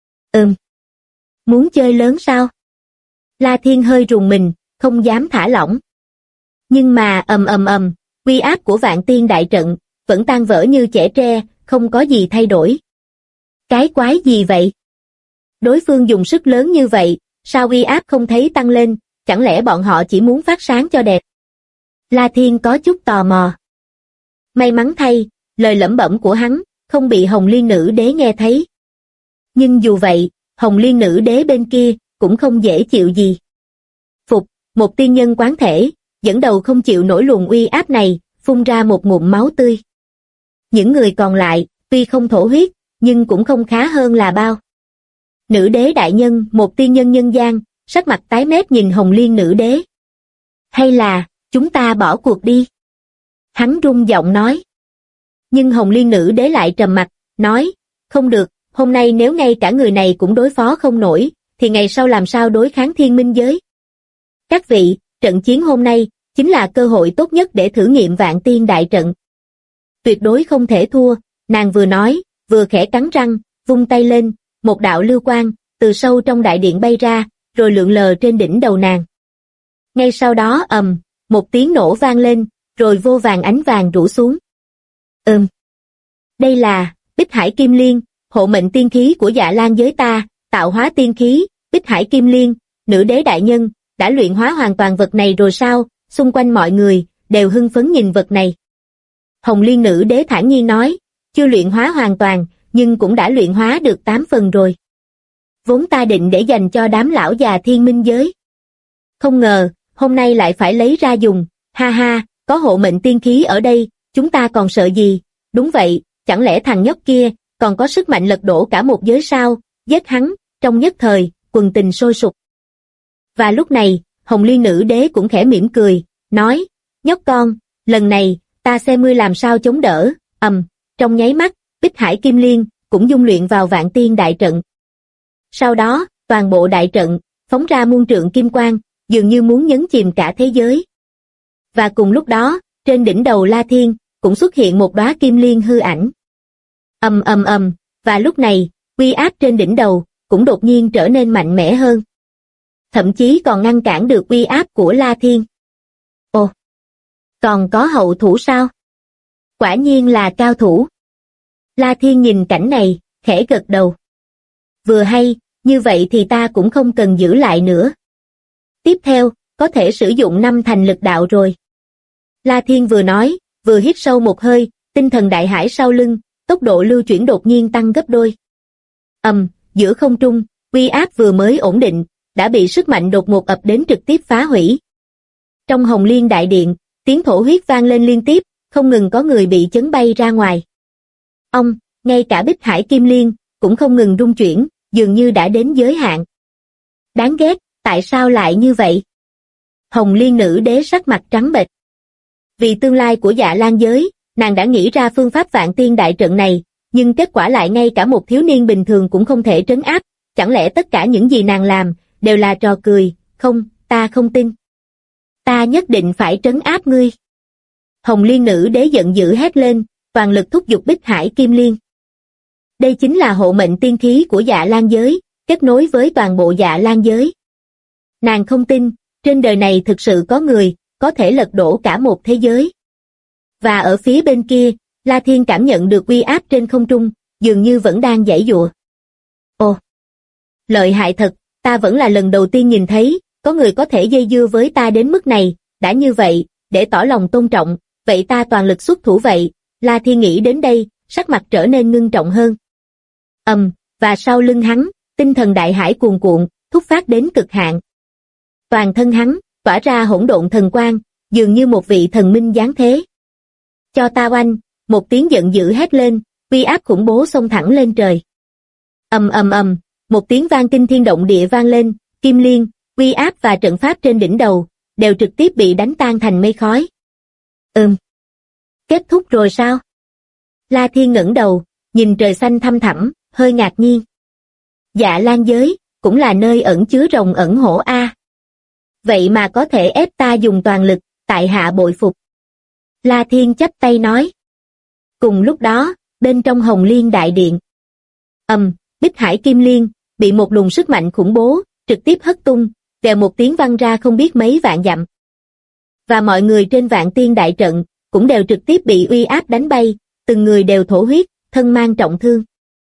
Muốn chơi lớn sao? La Thiên hơi rùng mình, không dám thả lỏng. Nhưng mà uy áp của Vạn Tiên đại trận, vẫn tan vỡ như chẻ tre, không có gì thay đổi. Cái quái gì vậy? Đối phương dùng sức lớn như vậy, sao uy áp không thấy tăng lên, chẳng lẽ bọn họ chỉ muốn phát sáng cho đẹp? La Thiên có chút tò mò. May mắn thay, lời lẩm bẩm của hắn, không bị Hồng Liên nữ đế nghe thấy. Nhưng dù vậy, Hồng Liên nữ đế bên kia, cũng không dễ chịu gì. Phục, một tiên nhân quán thể, dẫn đầu không chịu nổi luồng uy áp này, phun ra một ngụm máu tươi. Những người còn lại, tuy không thổ huyết, nhưng cũng không khá hơn là bao. Nữ đế đại nhân, một tiên nhân nhân gian, sắc mặt tái mét nhìn Hồng Liên nữ đế. Hay là, chúng ta bỏ cuộc đi? Hắn rung giọng nói. Nhưng Hồng Liên nữ đế lại trầm mặt, nói, không được, hôm nay nếu ngay cả người này cũng đối phó không nổi, thì ngày sau làm sao đối kháng thiên minh giới? Các vị, trận chiến hôm nay, chính là cơ hội tốt nhất để thử nghiệm Vạn Tiên đại trận. Tuyệt đối không thể thua, nàng vừa nói, vừa khẽ cắn răng, vung tay lên, một đạo lưu quang, từ sâu trong đại điện bay ra, rồi lượn lờ trên đỉnh đầu nàng. Ngay sau đó một tiếng nổ vang lên, rồi vô vàng ánh vàng rủ xuống. Đây là, Bích Hải Kim Liên, hộ mệnh tiên khí của Dạ Lan giới ta, tạo hóa tiên khí, Bích Hải Kim Liên, nữ đế đại nhân, đã luyện hóa hoàn toàn vật này rồi sao? Xung quanh mọi người, đều hưng phấn nhìn vật này. Hồng Liên nữ đế thản nhiên nói, chưa luyện hóa hoàn toàn, nhưng cũng đã luyện hóa được 8 phần rồi. Vốn ta định để dành cho đám lão già thiên minh giới. Không ngờ, hôm nay lại phải lấy ra dùng, ha ha, có hộ mệnh tiên khí ở đây, chúng ta còn sợ gì? Đúng vậy, chẳng lẽ thằng nhóc kia, còn có sức mạnh lật đổ cả một giới sao? Giết hắn, trong nhất thời, quần tình sôi sục. Và lúc này, Hồng Liên nữ đế cũng khẽ mỉm cười, nói, nhóc con, lần này, ta xem ngươi làm sao chống đỡ. Trong nháy mắt, Bích Hải Kim Liên cũng dung luyện vào Vạn Tiên đại trận. Sau đó, toàn bộ đại trận phóng ra muôn trượng kim quang, dường như muốn nhấn chìm cả thế giới. Và cùng lúc đó, trên đỉnh đầu La Thiên cũng xuất hiện một đóa kim liên hư ảnh. Và lúc này, uy áp trên đỉnh đầu cũng đột nhiên trở nên mạnh mẽ hơn. Thậm chí còn ngăn cản được uy áp của La Thiên. Ồ, còn có hậu thủ sao? Quả nhiên là cao thủ. La Thiên nhìn cảnh này, khẽ gật đầu. Vừa hay, như vậy thì ta cũng không cần giữ lại nữa. Tiếp theo, có thể sử dụng 5 thành lực đạo rồi. La Thiên vừa nói, vừa hít sâu một hơi, tinh thần đại hải sau lưng, tốc độ lưu chuyển đột nhiên tăng gấp đôi. Giữa không trung, uy áp vừa mới ổn định, đã bị sức mạnh đột ngột ập đến trực tiếp phá hủy. Trong Hồng Liên đại điện, tiếng thổ huyết vang lên liên tiếp, không ngừng có người bị chấn bay ra ngoài. Ngay cả Bích Hải Kim Liên cũng không ngừng rung chuyển, dường như đã đến giới hạn. Đáng ghét, tại sao lại như vậy? Hồng Liên nữ đế sắc mặt trắng bệch. Vì tương lai của Dạ Lan giới, nàng đã nghĩ ra phương pháp vạn tiên đại trận này, nhưng kết quả lại ngay cả một thiếu niên bình thường cũng không thể trấn áp, chẳng lẽ tất cả những gì nàng làm đều là trò cười? Không, ta không tin. Ta nhất định phải trấn áp ngươi. Hồng Liên nữ đế giận dữ hét lên, toàn lực thúc giục Bích Hải Kim Liên. Đây chính là hộ mệnh tiên khí của Dạ Lan giới, kết nối với toàn bộ Dạ Lan giới. Nàng không tin, trên đời này thực sự có người, có thể lật đổ cả một thế giới. Và ở phía bên kia, La Thiên cảm nhận được uy áp trên không trung, dường như vẫn đang giãy giụa. Ồ! Lợi hại thật, ta vẫn là lần đầu tiên nhìn thấy, có người có thể dây dưa với ta đến mức này, đã như vậy, để tỏ lòng tôn trọng, vậy ta toàn lực xuất thủ vậy. La Thiên nghĩ đến đây, sắc mặt trở nên ngưng trọng hơn. Và sau lưng hắn, tinh thần đại hải cuồn cuộn, thúc phát đến cực hạn. Toàn thân hắn, tỏa ra hỗn độn thần quang, dường như một vị thần minh giáng thế. Cho ta oanh, một tiếng giận dữ hét lên, uy áp khủng bố xông thẳng lên trời. Một tiếng vang kinh thiên động địa vang lên, Kim Liên, uy áp và trận pháp trên đỉnh đầu, đều trực tiếp bị đánh tan thành mây khói. Kết thúc rồi sao? La Thiên ngẩng đầu, nhìn trời xanh thăm thẳm, hơi ngạc nhiên. Dạ Lan giới, cũng là nơi ẩn chứa rồng ẩn hổ a. Vậy mà có thể ép ta dùng toàn lực, tại hạ bội phục. La Thiên chắp tay nói. Cùng lúc đó, bên trong Hồng Liên đại điện. Bích Hải Kim Liên, bị một luồng sức mạnh khủng bố, trực tiếp hất tung, vèo một tiếng văng ra không biết mấy vạn dặm. Và mọi người trên vạn tiên đại trận, cũng đều trực tiếp bị uy áp đánh bay, từng người đều thổ huyết, thân mang trọng thương.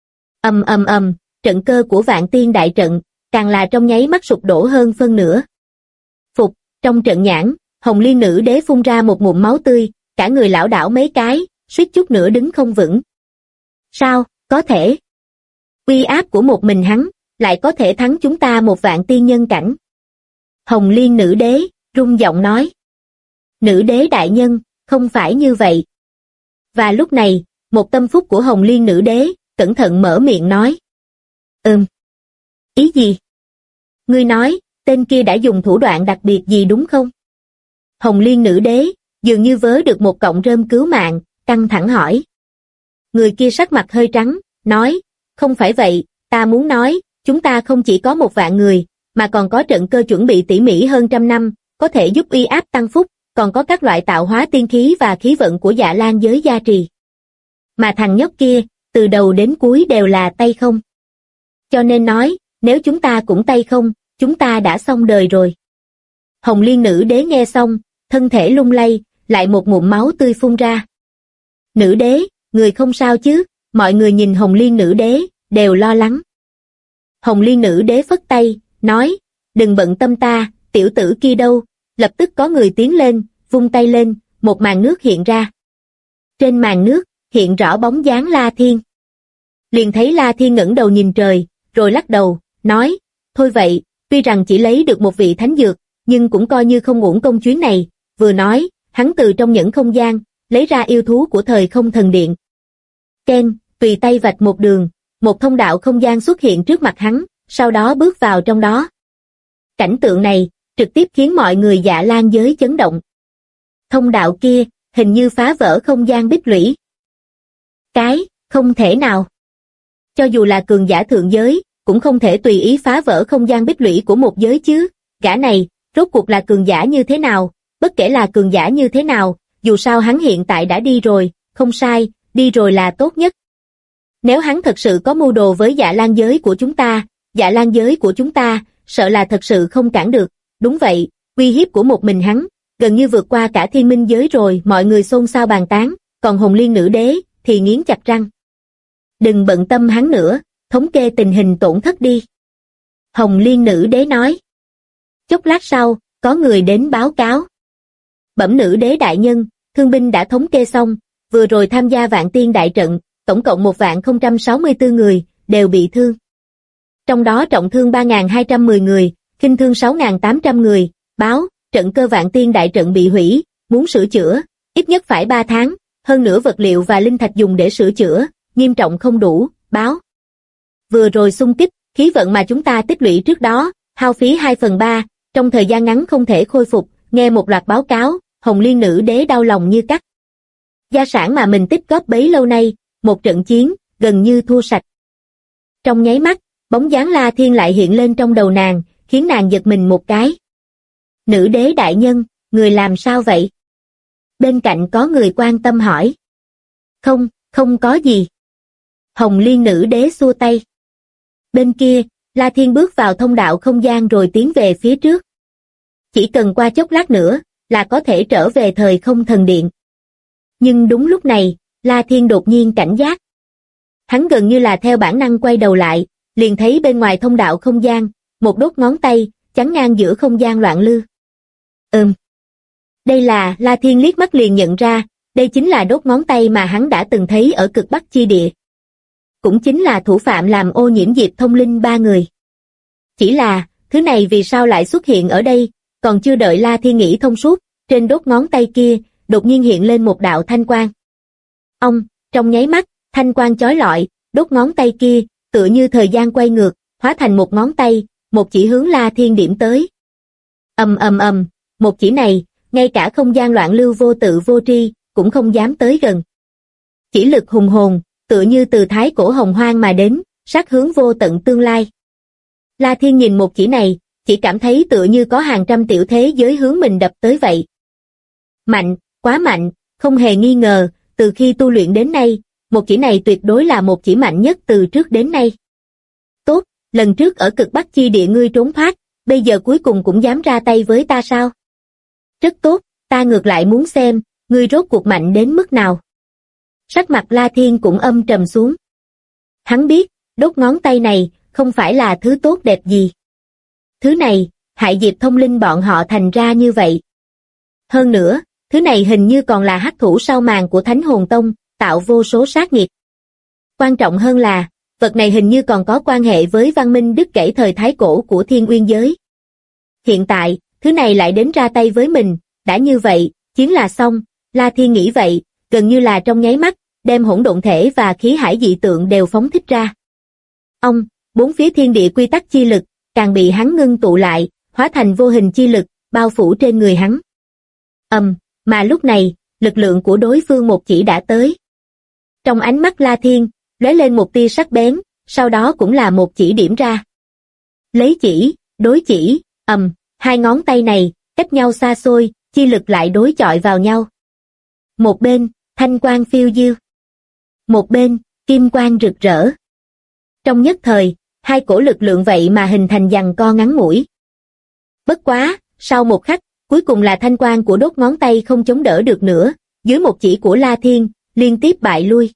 Trận cơ của vạn tiên đại trận, càng là trong nháy mắt sụp đổ hơn phân nửa. Phục, trong trận nhãn, Hồng Liên nữ đế phun ra một ngụm máu tươi, cả người lảo đảo mấy cái, suýt chút nữa đứng không vững. Sao, có thể? Uy áp của một mình hắn, lại có thể thắng chúng ta một vạn tiên nhân cảnh. Hồng Liên nữ đế, rung giọng nói. Nữ đế đại nhân, không phải như vậy. Và lúc này, một tâm phúc của Hồng Liên nữ đế, cẩn thận mở miệng nói. Ý gì? Ngươi nói, tên kia đã dùng thủ đoạn đặc biệt gì đúng không? Hồng Liên nữ đế, dường như vớ được một cọng rơm cứu mạng, căng thẳng hỏi. Người kia sắc mặt hơi trắng, nói, không phải vậy, ta muốn nói, chúng ta không chỉ có một vạn người, mà còn có trận cơ chuẩn bị tỉ mỉ hơn 100 năm, có thể giúp uy áp tăng phúc, còn có các loại tạo hóa tiên khí và khí vận của Dạ Lan giới gia trì. Mà thằng nhóc kia, từ đầu đến cuối đều là tay không. Cho nên nói, nếu chúng ta cũng tay không, chúng ta đã xong đời rồi. Hồng Liên nữ đế nghe xong, thân thể lung lay, lại một ngụm máu tươi phun ra. Nữ đế, người không sao chứ? Mọi người nhìn Hồng Liên nữ đế, đều lo lắng. Hồng Liên nữ đế phất tay, nói, đừng bận tâm ta, tiểu tử kia đâu? Lập tức có người tiến lên, vung tay lên, một màn nước hiện ra. Trên màn nước, hiện rõ bóng dáng La Thiên. Liền thấy La Thiên ngẩng đầu nhìn trời, rồi lắc đầu, nói, thôi vậy, tuy rằng chỉ lấy được một vị thánh dược, nhưng cũng coi như không uổng công chuyến này. Vừa nói, hắn từ trong nhẫn không gian, lấy ra yêu thú của thời không thần điện. Ken, tùy tay vạch một đường, một thông đạo không gian xuất hiện trước mặt hắn, sau đó bước vào trong đó. Cảnh tượng này, trực tiếp khiến mọi người Dạ Lan giới chấn động. Thông đạo kia, hình như phá vỡ không gian bích lũy. Không thể nào. Cho dù là cường giả thượng giới, cũng không thể tùy ý phá vỡ không gian bích lũy của một giới chứ. Gã này, rốt cuộc là cường giả như thế nào? Bất kể là cường giả như thế nào, dù sao hắn hiện tại đã đi rồi, không sai, đi rồi là tốt nhất. Nếu hắn thật sự có mưu đồ với Dạ Lan giới của chúng ta, Dạ Lan giới của chúng ta, sợ là thật sự không cản được. Đúng vậy, uy hiếp của một mình hắn, gần như vượt qua cả thiên minh giới rồi. Mọi người xôn xao bàn tán, còn Hồng Liên Nữ Đế thì nghiến chặt răng. Đừng bận tâm hắn nữa, thống kê tình hình tổn thất đi. Hồng Liên Nữ Đế nói. Chốc lát sau, có người đến báo cáo. Bẩm Nữ Đế đại nhân, thương binh đã thống kê xong, vừa rồi tham gia Vạn Tiên đại trận, tổng cộng 1.064 người, đều bị thương. Trong đó trọng thương 3.210 người, khinh thương 6.800 người, báo, trận cơ Vạn Tiên đại trận bị hủy, muốn sửa chữa, ít nhất phải 3 tháng, hơn nữa vật liệu và linh thạch dùng để sửa chữa, nghiêm trọng không đủ, báo. Vừa rồi xung kích, khí vận mà chúng ta tích lũy trước đó, hao phí 2/3, trong thời gian ngắn không thể khôi phục, nghe một loạt báo cáo, Hồng Liên Nữ Đế đau lòng như cắt. Gia sản mà mình tích góp bấy lâu nay, một trận chiến, gần như thua sạch. Trong nháy mắt, bóng dáng La Thiên lại hiện lên trong đầu nàng, khiến nàng giật mình một cái. Nữ Đế đại nhân, người làm sao vậy? Bên cạnh có người quan tâm hỏi. Không, không có gì. Hồng Liên Nữ Đế xua tay. Bên kia, La Thiên bước vào thông đạo không gian rồi tiến về phía trước. Chỉ cần qua chốc lát nữa, là có thể trở về thời không thần điện. Nhưng đúng lúc này, La Thiên đột nhiên cảnh giác. Hắn gần như là theo bản năng quay đầu lại, liền thấy bên ngoài thông đạo không gian, một đốt ngón tay, chắn ngang giữa không gian loạn lưu. Đây là, La Thiên liếc mắt liền nhận ra, đây chính là đốt ngón tay mà hắn đã từng thấy ở cực Bắc chi địa. Cũng chính là thủ phạm làm ô nhiễm Diệp Thông Linh 3 người. Chỉ là, thứ này vì sao lại xuất hiện ở đây, còn chưa đợi La Thiên nghĩ thông suốt, trên đốt ngón tay kia, đột nhiên hiện lên một đạo thanh quang. Trong nháy mắt, thanh quang chói lọi, đốt ngón tay kia, tựa như thời gian quay ngược, hóa thành một ngón tay, một chỉ hướng La Thiên điểm tới. Một chỉ này, ngay cả không gian loạn lưu vô tự vô tri, cũng không dám tới gần. Chỉ lực hùng hồn, tựa như từ thái cổ hồng hoang mà đến, sát hướng vô tận tương lai. La Thiên nhìn một chỉ này, chỉ cảm thấy tựa như có hàng trăm tiểu thế giới hướng mình đập tới vậy. Mạnh, quá mạnh, không hề nghi ngờ, từ khi tu luyện đến nay, một chỉ này tuyệt đối là một chỉ mạnh nhất từ trước đến nay. Tốt, lần trước ở cực Bắc chi địa ngươi trốn thoát, bây giờ cuối cùng cũng dám ra tay với ta sao? Rất tốt, ta ngược lại muốn xem, ngươi rốt cuộc mạnh đến mức nào. Sắc mặt La Thiên cũng âm trầm xuống. Hắn biết, đốt ngón tay này, không phải là thứ tốt đẹp gì. Thứ này, hại Diệp Thông Linh bọn họ thành ra như vậy. Hơn nữa, thứ này hình như còn là hắc thủ sau màn của Thánh Hồn Tông, tạo vô số sát nghiệt. Quan trọng hơn là, vật này hình như còn có quan hệ với văn minh đứt gãy thời thái cổ của Thiên Uyên giới. Hiện tại, thứ này lại đến ra tay với mình, đã như vậy, chiến là xong, La Thiên nghĩ vậy, gần như là trong nháy mắt, đem hỗn độn thể và khí hải dị tượng đều phóng thích ra. Bốn phía thiên địa quy tắc chi lực, càng bị hắn ngưng tụ lại, hóa thành vô hình chi lực, bao phủ trên người hắn. Mà lúc này, lực lượng của đối phương một chỉ đã tới. Trong ánh mắt La Thiên, lóe lên một tia sắc bén, sau đó cũng là một chỉ điểm ra. Lấy chỉ, đối chỉ, hai ngón tay này, cách nhau xa xôi, chi lực lại đối chọi vào nhau. Một bên, thanh quang phiêu diêu. Một bên, kim quang rực rỡ. Trong nhất thời, hai cổ lực lượng vậy mà hình thành giằng co ngắn ngủi. Bất quá, sau một khắc, cuối cùng là thanh quang của đốt ngón tay không chống đỡ được nữa, dưới một chỉ của La Thiên, liên tiếp bại lui.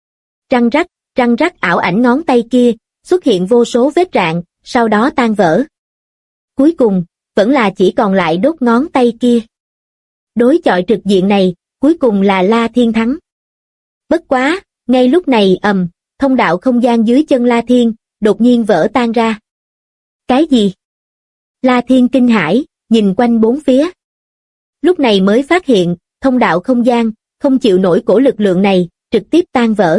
Răng rắc ảo ảnh ngón tay kia, xuất hiện vô số vết rạn, sau đó tan vỡ. Cuối cùng, vẫn là chỉ còn lại đốt ngón tay kia. Đối chọi trực diện này, cuối cùng là La Thiên thắng. Bất quá, ngay lúc này thông đạo không gian dưới chân La Thiên, đột nhiên vỡ tan ra. Cái gì? La Thiên kinh hãi, nhìn quanh bốn phía. Lúc này mới phát hiện, thông đạo không gian, không chịu nổi cổ lực lượng này, trực tiếp tan vỡ.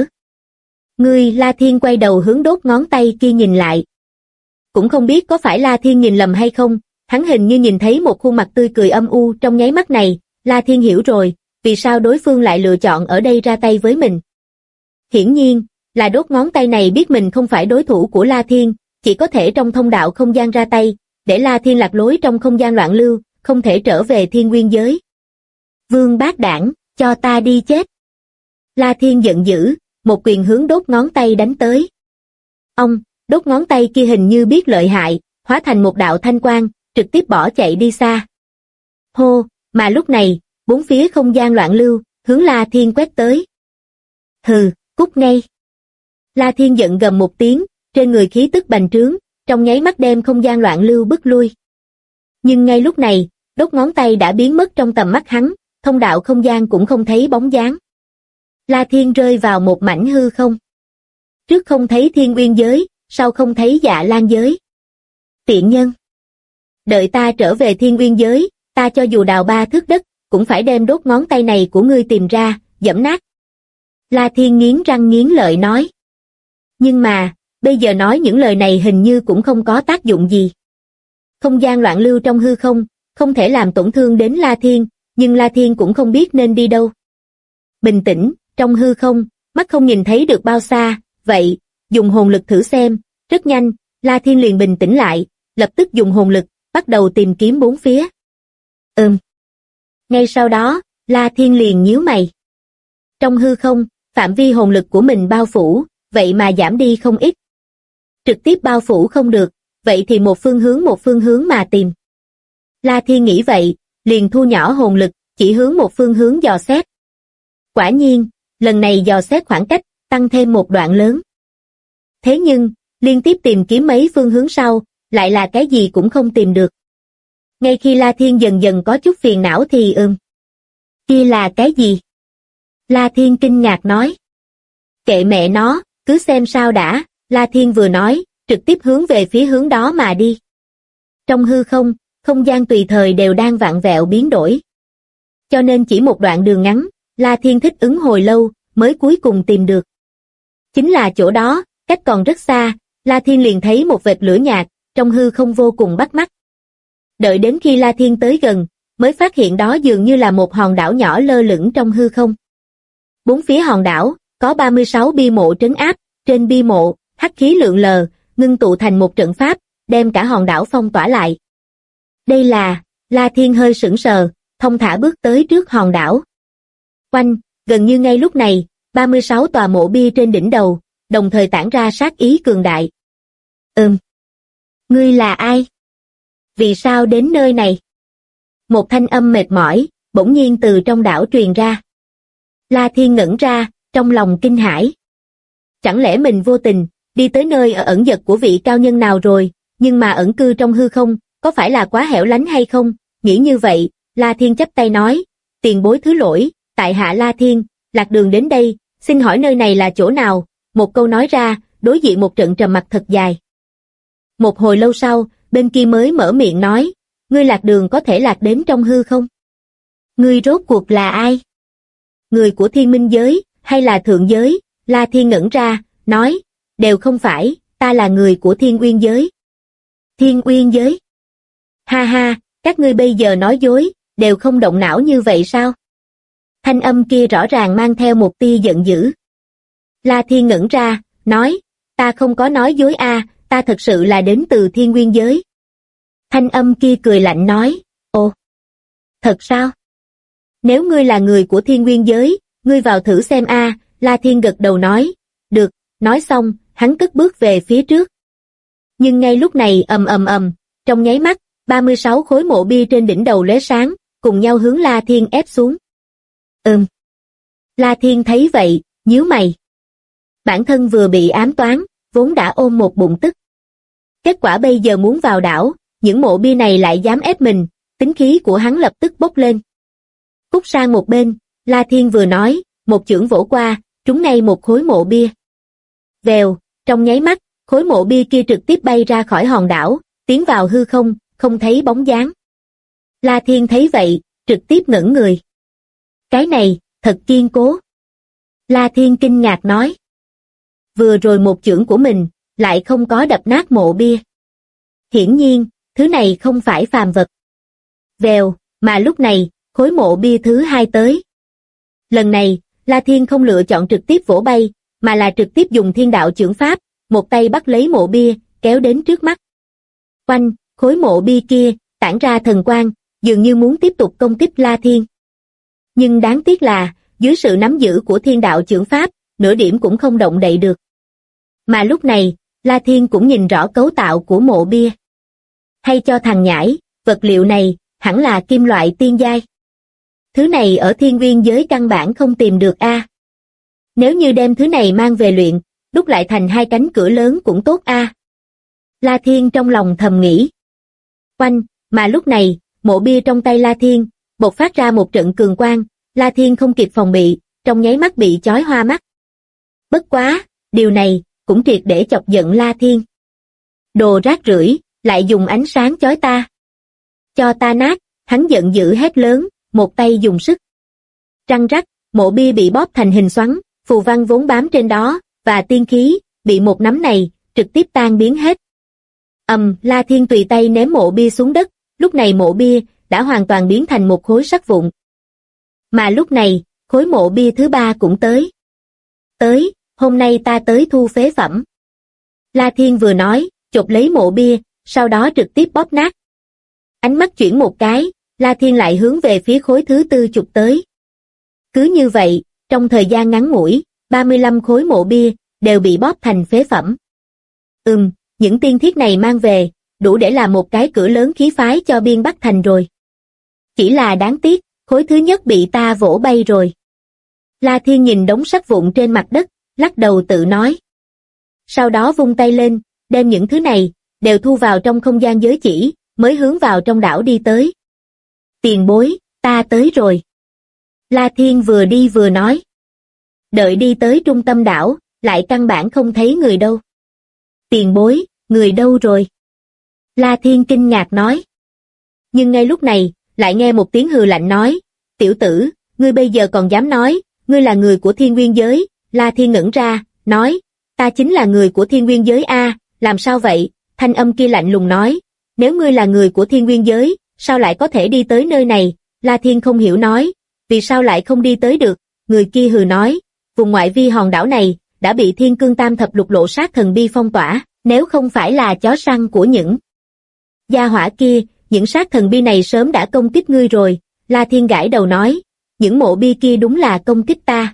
La Thiên quay đầu hướng đốt ngón tay kia nhìn lại. Cũng không biết có phải La Thiên nhìn lầm hay không, hắn hình như nhìn thấy một khuôn mặt tươi cười âm u trong nháy mắt này, La Thiên hiểu rồi, vì sao đối phương lại lựa chọn ở đây ra tay với mình. Hiển nhiên, là đốt ngón tay này biết mình không phải đối thủ của La Thiên, chỉ có thể trong thông đạo không gian ra tay, để La Thiên lạc lối trong không gian loạn lưu, không thể trở về Thiên Nguyên giới. Vương bát đảng, cho ta đi chết. La Thiên giận dữ, một quyền hướng đốt ngón tay đánh tới. Đốt ngón tay kia hình như biết lợi hại, hóa thành một đạo thanh quang, trực tiếp bỏ chạy đi xa. Hô, mà lúc này, bốn phía không gian loạn lưu, hướng La Thiên quét tới. Hừ, cút ngay. La Thiên giận gầm một tiếng, trên người khí tức bành trướng, trong nháy mắt đem không gian loạn lưu bức lui. Nhưng ngay lúc này, đốt ngón tay đã biến mất trong tầm mắt hắn, thông đạo không gian cũng không thấy bóng dáng. La Thiên rơi vào một mảnh hư không. Trước không thấy Thiên Uyên giới, sau không thấy Dạ Lan giới. Tiện nhân! Đợi ta trở về Thiên Uyên giới, ta cho dù đào 3 thước đất, cũng phải đem đốt ngón tay này của ngươi tìm ra, giẫm nát. La Thiên nghiến răng nghiến lợi nói. Nhưng mà, bây giờ nói những lời này hình như cũng không có tác dụng gì. Không gian loạn lưu trong hư không, không thể làm tổn thương đến La Thiên, nhưng La Thiên cũng không biết nên đi đâu. Bình tĩnh, trong hư không, mắt không nhìn thấy được bao xa, vậy, dùng hồn lực thử xem, rất nhanh, La Thiên liền bình tĩnh lại, lập tức dùng hồn lực, bắt đầu tìm kiếm bốn phía. Ngay sau đó, La Thiên liền nhíu mày. Trong hư không, phạm vi hồn lực của mình bao phủ, vậy mà giảm đi không ít. Trực tiếp bao phủ không được, vậy thì một phương hướng mà tìm. La Thiên nghĩ vậy, liền thu nhỏ hồn lực, chỉ hướng một phương hướng dò xét. Quả nhiên, lần này dò xét khoảng cách, tăng thêm một đoạn lớn. Thế nhưng, liên tiếp tìm kiếm mấy phương hướng sau, lại là cái gì cũng không tìm được. Ngay khi La Thiên dần dần có chút phiền não thì kia là cái gì? La Thiên kinh ngạc nói. Kệ mẹ nó, cứ xem sao đã, La Thiên vừa nói, trực tiếp hướng về phía hướng đó mà đi. Trong hư không, không gian tùy thời đều đang vặn vẹo biến đổi. Cho nên chỉ một đoạn đường ngắn, La Thiên thích ứng hồi lâu, mới cuối cùng tìm được. Chính là chỗ đó, cách còn rất xa, La Thiên liền thấy một vệt lửa nhạt, trong hư không vô cùng bắt mắt. Đợi đến khi La Thiên tới gần, mới phát hiện đó dường như là một hòn đảo nhỏ lơ lửng trong hư không. Bốn phía hòn đảo, có 36 bia mộ trấn áp, trên bia mộ, hắc khí lượn lờ, ngưng tụ thành một trận pháp, đem cả hòn đảo phong tỏa lại. Đây là, La Thiên hơi sững sờ, thong thả bước tới trước hòn đảo. Quanh, gần như ngay lúc này, 36 tòa mộ bia trên đỉnh đầu, đồng thời tản ra sát ý cường đại. Ngươi là ai? Vì sao đến nơi này? Một thanh âm mệt mỏi, bỗng nhiên từ trong đảo truyền ra. La Thiên ngẩn ra, trong lòng kinh hãi. Chẳng lẽ mình vô tình, đi tới nơi ở ẩn dật của vị cao nhân nào rồi, nhưng mà ẩn cư trong hư không, có phải là quá hẻo lánh hay không? Nghĩ như vậy, La Thiên chắp tay nói, tiền bối thứ lỗi, tại hạ La Thiên, lạc đường đến đây, xin hỏi nơi này là chỗ nào? Một câu nói ra, đối diện một trận trầm mặc thật dài. Một hồi lâu sau, bên kia mới mở miệng nói, ngươi lạc đường có thể lạc đến trong hư không? Ngươi rốt cuộc là ai? Người của Thiên Minh giới, hay là thượng giới? La Thiên ngẩn ra, nói, đều không phải, ta là người của Thiên Uyên giới. Thiên Uyên giới? Ha ha, các ngươi bây giờ nói dối, đều không động não như vậy sao? Thanh âm kia rõ ràng mang theo một tia giận dữ. La Thiên ngẩn ra, nói, ta không có nói dối ta thật sự là đến từ Thiên Nguyên giới. Thanh âm kia cười lạnh nói, ồ, thật sao? Nếu ngươi là người của Thiên Nguyên giới, ngươi vào thử xem La Thiên gật đầu nói, được, nói xong, hắn cất bước về phía trước. Nhưng ngay lúc này trong nháy mắt, 36 khối mộ bia trên đỉnh đầu lóe sáng, cùng nhau hướng La Thiên ép xuống. La Thiên thấy vậy, nhíu mày. Bản thân vừa bị ám toán, vốn đã ôm một bụng tức. Kết quả bây giờ muốn vào đảo, những mộ bia này lại dám ép mình, tính khí của hắn lập tức bốc lên. Cút sang một bên, La Thiên vừa nói, một chưởng vỗ qua, trúng ngay một khối mộ bia. Vèo, trong nháy mắt, khối mộ bia kia trực tiếp bay ra khỏi hòn đảo, tiến vào hư không, không thấy bóng dáng. La Thiên thấy vậy, trực tiếp ngẩn người. Cái này, thật kiên cố. La Thiên kinh ngạc nói. Vừa rồi một chưởng của mình, lại không có đập nát mộ bia. Hiển nhiên, thứ này không phải phàm vật. Vèo, mà lúc này, khối mộ bia thứ hai tới. Lần này, La Thiên không lựa chọn trực tiếp vỗ bay, mà là trực tiếp dùng thiên đạo chưởng pháp, một tay bắt lấy mộ bia, kéo đến trước mắt. Quanh, khối mộ bia kia, tản ra thần quang, dường như muốn tiếp tục công kích La Thiên. Nhưng đáng tiếc là, dưới sự nắm giữ của thiên đạo chưởng pháp, nửa điểm cũng không động đậy được. Mà lúc này, La Thiên cũng nhìn rõ cấu tạo của mộ bia. Hay cho thằng nhãi, vật liệu này, hẳn là kim loại tiên giai. Thứ này ở thiên nguyên giới căn bản không tìm được a. Nếu như đem thứ này mang về luyện, đúc lại thành hai cánh cửa lớn cũng tốt a. La Thiên trong lòng thầm nghĩ. Oanh, mà lúc này, mộ bia trong tay La Thiên, bộc phát ra một trận cường quang, La Thiên không kịp phòng bị, trong nháy mắt bị chói hoa mắt. Bất quá, điều này, cũng triệt để chọc giận La Thiên. Đồ rác rưởi, lại dùng ánh sáng chói ta. Cho ta nát, hắn giận dữ hét lớn, một tay dùng sức. Răng rắc, mộ bia bị bóp thành hình xoắn, phù văn vốn bám trên đó, và tiên khí, bị một nắm này, trực tiếp tan biến hết. La Thiên tùy tay ném mộ bia xuống đất, lúc này mộ bia, đã hoàn toàn biến thành một khối sắt vụn. Mà lúc này, khối mộ bia thứ ba cũng tới. Tới, hôm nay ta tới thu phế phẩm. La Thiên vừa nói, chộp lấy mộ bia, sau đó trực tiếp bóp nát. Ánh mắt chuyển một cái, La Thiên lại hướng về phía khối thứ tư chụp tới. Cứ như vậy, trong thời gian ngắn ngủi, 35 khối mộ bia, đều bị bóp thành phế phẩm. Những tiên thiết này mang về, đủ để làm một cái cửa lớn khí phái cho Biên Bắc Thành rồi. Chỉ là đáng tiếc, khối thứ nhất bị ta vỗ bay rồi. La Thiên nhìn đống sắt vụn trên mặt đất, lắc đầu tự nói. Sau đó vung tay lên, đem những thứ này, đều thu vào trong không gian giới chỉ, mới hướng vào trong đảo đi tới. Tiền bối, ta tới rồi. La Thiên vừa đi vừa nói. Đợi đi tới trung tâm đảo, lại căn bản không thấy người đâu. Tiền bối, người đâu rồi? La Thiên kinh ngạc nói. Nhưng ngay lúc này, lại nghe một tiếng hừ lạnh nói. Tiểu tử, ngươi bây giờ còn dám nói, ngươi là người của thiên nguyên giới. La Thiên ngẩn ra, nói, ta chính là người của thiên nguyên giới a. Làm sao vậy? Thanh âm kia lạnh lùng nói, nếu ngươi là người của thiên nguyên giới, sao lại có thể đi tới nơi này? La Thiên không hiểu nói, vì sao lại không đi tới được? Người kia hừ nói, vùng ngoại vi hòn đảo này, đã bị Thiên Cương Tam Thập Lục Lộ Sát Thần Bi phong tỏa, nếu không phải là chó săn của những gia hỏa kia, những sát thần bi này sớm đã công kích ngươi rồi. La Thiên gãi đầu nói, những mộ bi kia đúng là công kích ta.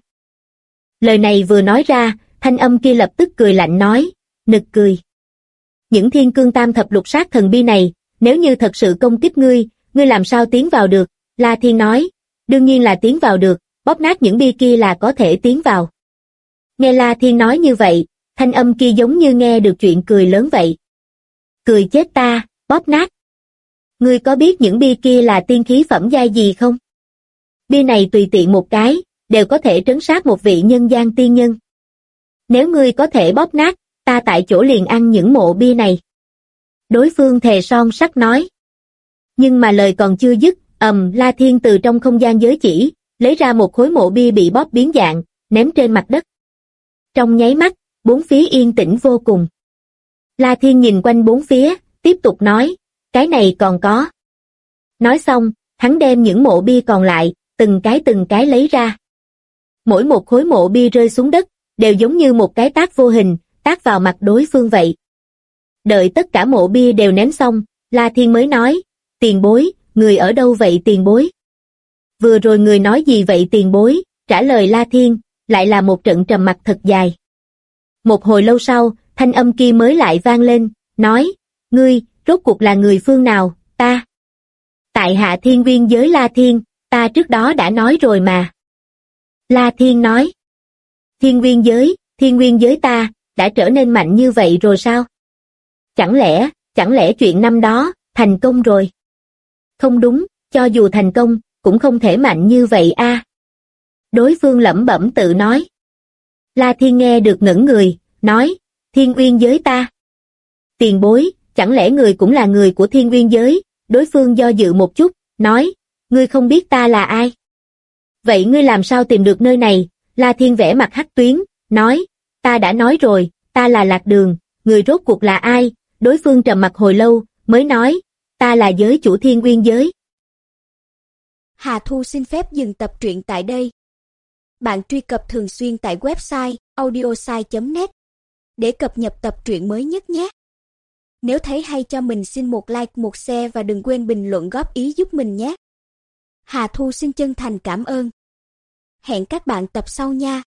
Lời này vừa nói ra, thanh âm kia lập tức cười lạnh nói, nực cười. Những Thiên Cương Tam Thập Lục Sát Thần Bi này, nếu như thật sự công kích ngươi, ngươi làm sao tiến vào được? La Thiên nói, đương nhiên là tiến vào được, bóp nát những bi kia là có thể tiến vào. Nghe La Thiên nói như vậy, thanh âm kia giống như nghe được chuyện cười lớn vậy. Cười chết ta, bóp nát. Ngươi có biết những bi kia là tiên khí phẩm giai gì không? Bi này tùy tiện một cái, đều có thể trấn sát một vị nhân gian tiên nhân. Nếu ngươi có thể bóp nát, ta tại chỗ liền ăn những mộ bi này. Đối phương thề son sắt nói. Nhưng mà lời còn chưa dứt, La Thiên từ trong không gian giới chỉ, lấy ra một khối mộ bi bị bóp biến dạng, ném trên mặt đất. Trong nháy mắt, bốn phía yên tĩnh vô cùng. La Thiên nhìn quanh bốn phía, tiếp tục nói, cái này còn có. Nói xong, hắn đem những mộ bi còn lại, từng cái lấy ra. Mỗi một khối mộ bi rơi xuống đất, đều giống như một cái tát vô hình, tát vào mặt đối phương vậy. Đợi tất cả mộ bia đều ném xong, La Thiên mới nói, tiền bối, người ở đâu vậy tiền bối? Vừa rồi người nói gì vậy tiền bối? Trả lời La Thiên, lại là một trận trầm mặc thật dài. Một hồi lâu sau, thanh âm kia mới lại vang lên, nói, ngươi, rốt cuộc là người phương nào? Ta. Tại hạ thiên nguyên giới La Thiên, ta trước đó đã nói rồi mà. La Thiên nói, thiên nguyên giới ta, đã trở nên mạnh như vậy rồi sao? Chẳng lẽ chuyện năm đó, thành công rồi? Không đúng, cho dù thành công, cũng không thể mạnh như vậy a. Đối phương lẩm bẩm tự nói. La Thiên nghe được ngẩn người, nói, thiên nguyên giới ta. Tiền bối, chẳng lẽ người cũng là người của thiên nguyên giới? Đối phương do dự một chút, nói, ngươi không biết ta là ai? Vậy ngươi làm sao tìm được nơi này? La Thiên vẽ mặt hắc tuyến, nói, ta đã nói rồi, ta là Lạc Đường, người rốt cuộc là ai? Đối phương trầm mặc hồi lâu, mới nói, ta là giới chủ thiên nguyên giới. Hà Thu xin phép dừng tập truyện tại đây. Bạn truy cập thường xuyên tại website audiosai.net để cập nhật tập truyện mới nhất nhé. Nếu thấy hay cho mình xin một like, một share và đừng quên bình luận góp ý giúp mình nhé. Hà Thu xin chân thành cảm ơn. Hẹn các bạn tập sau nha.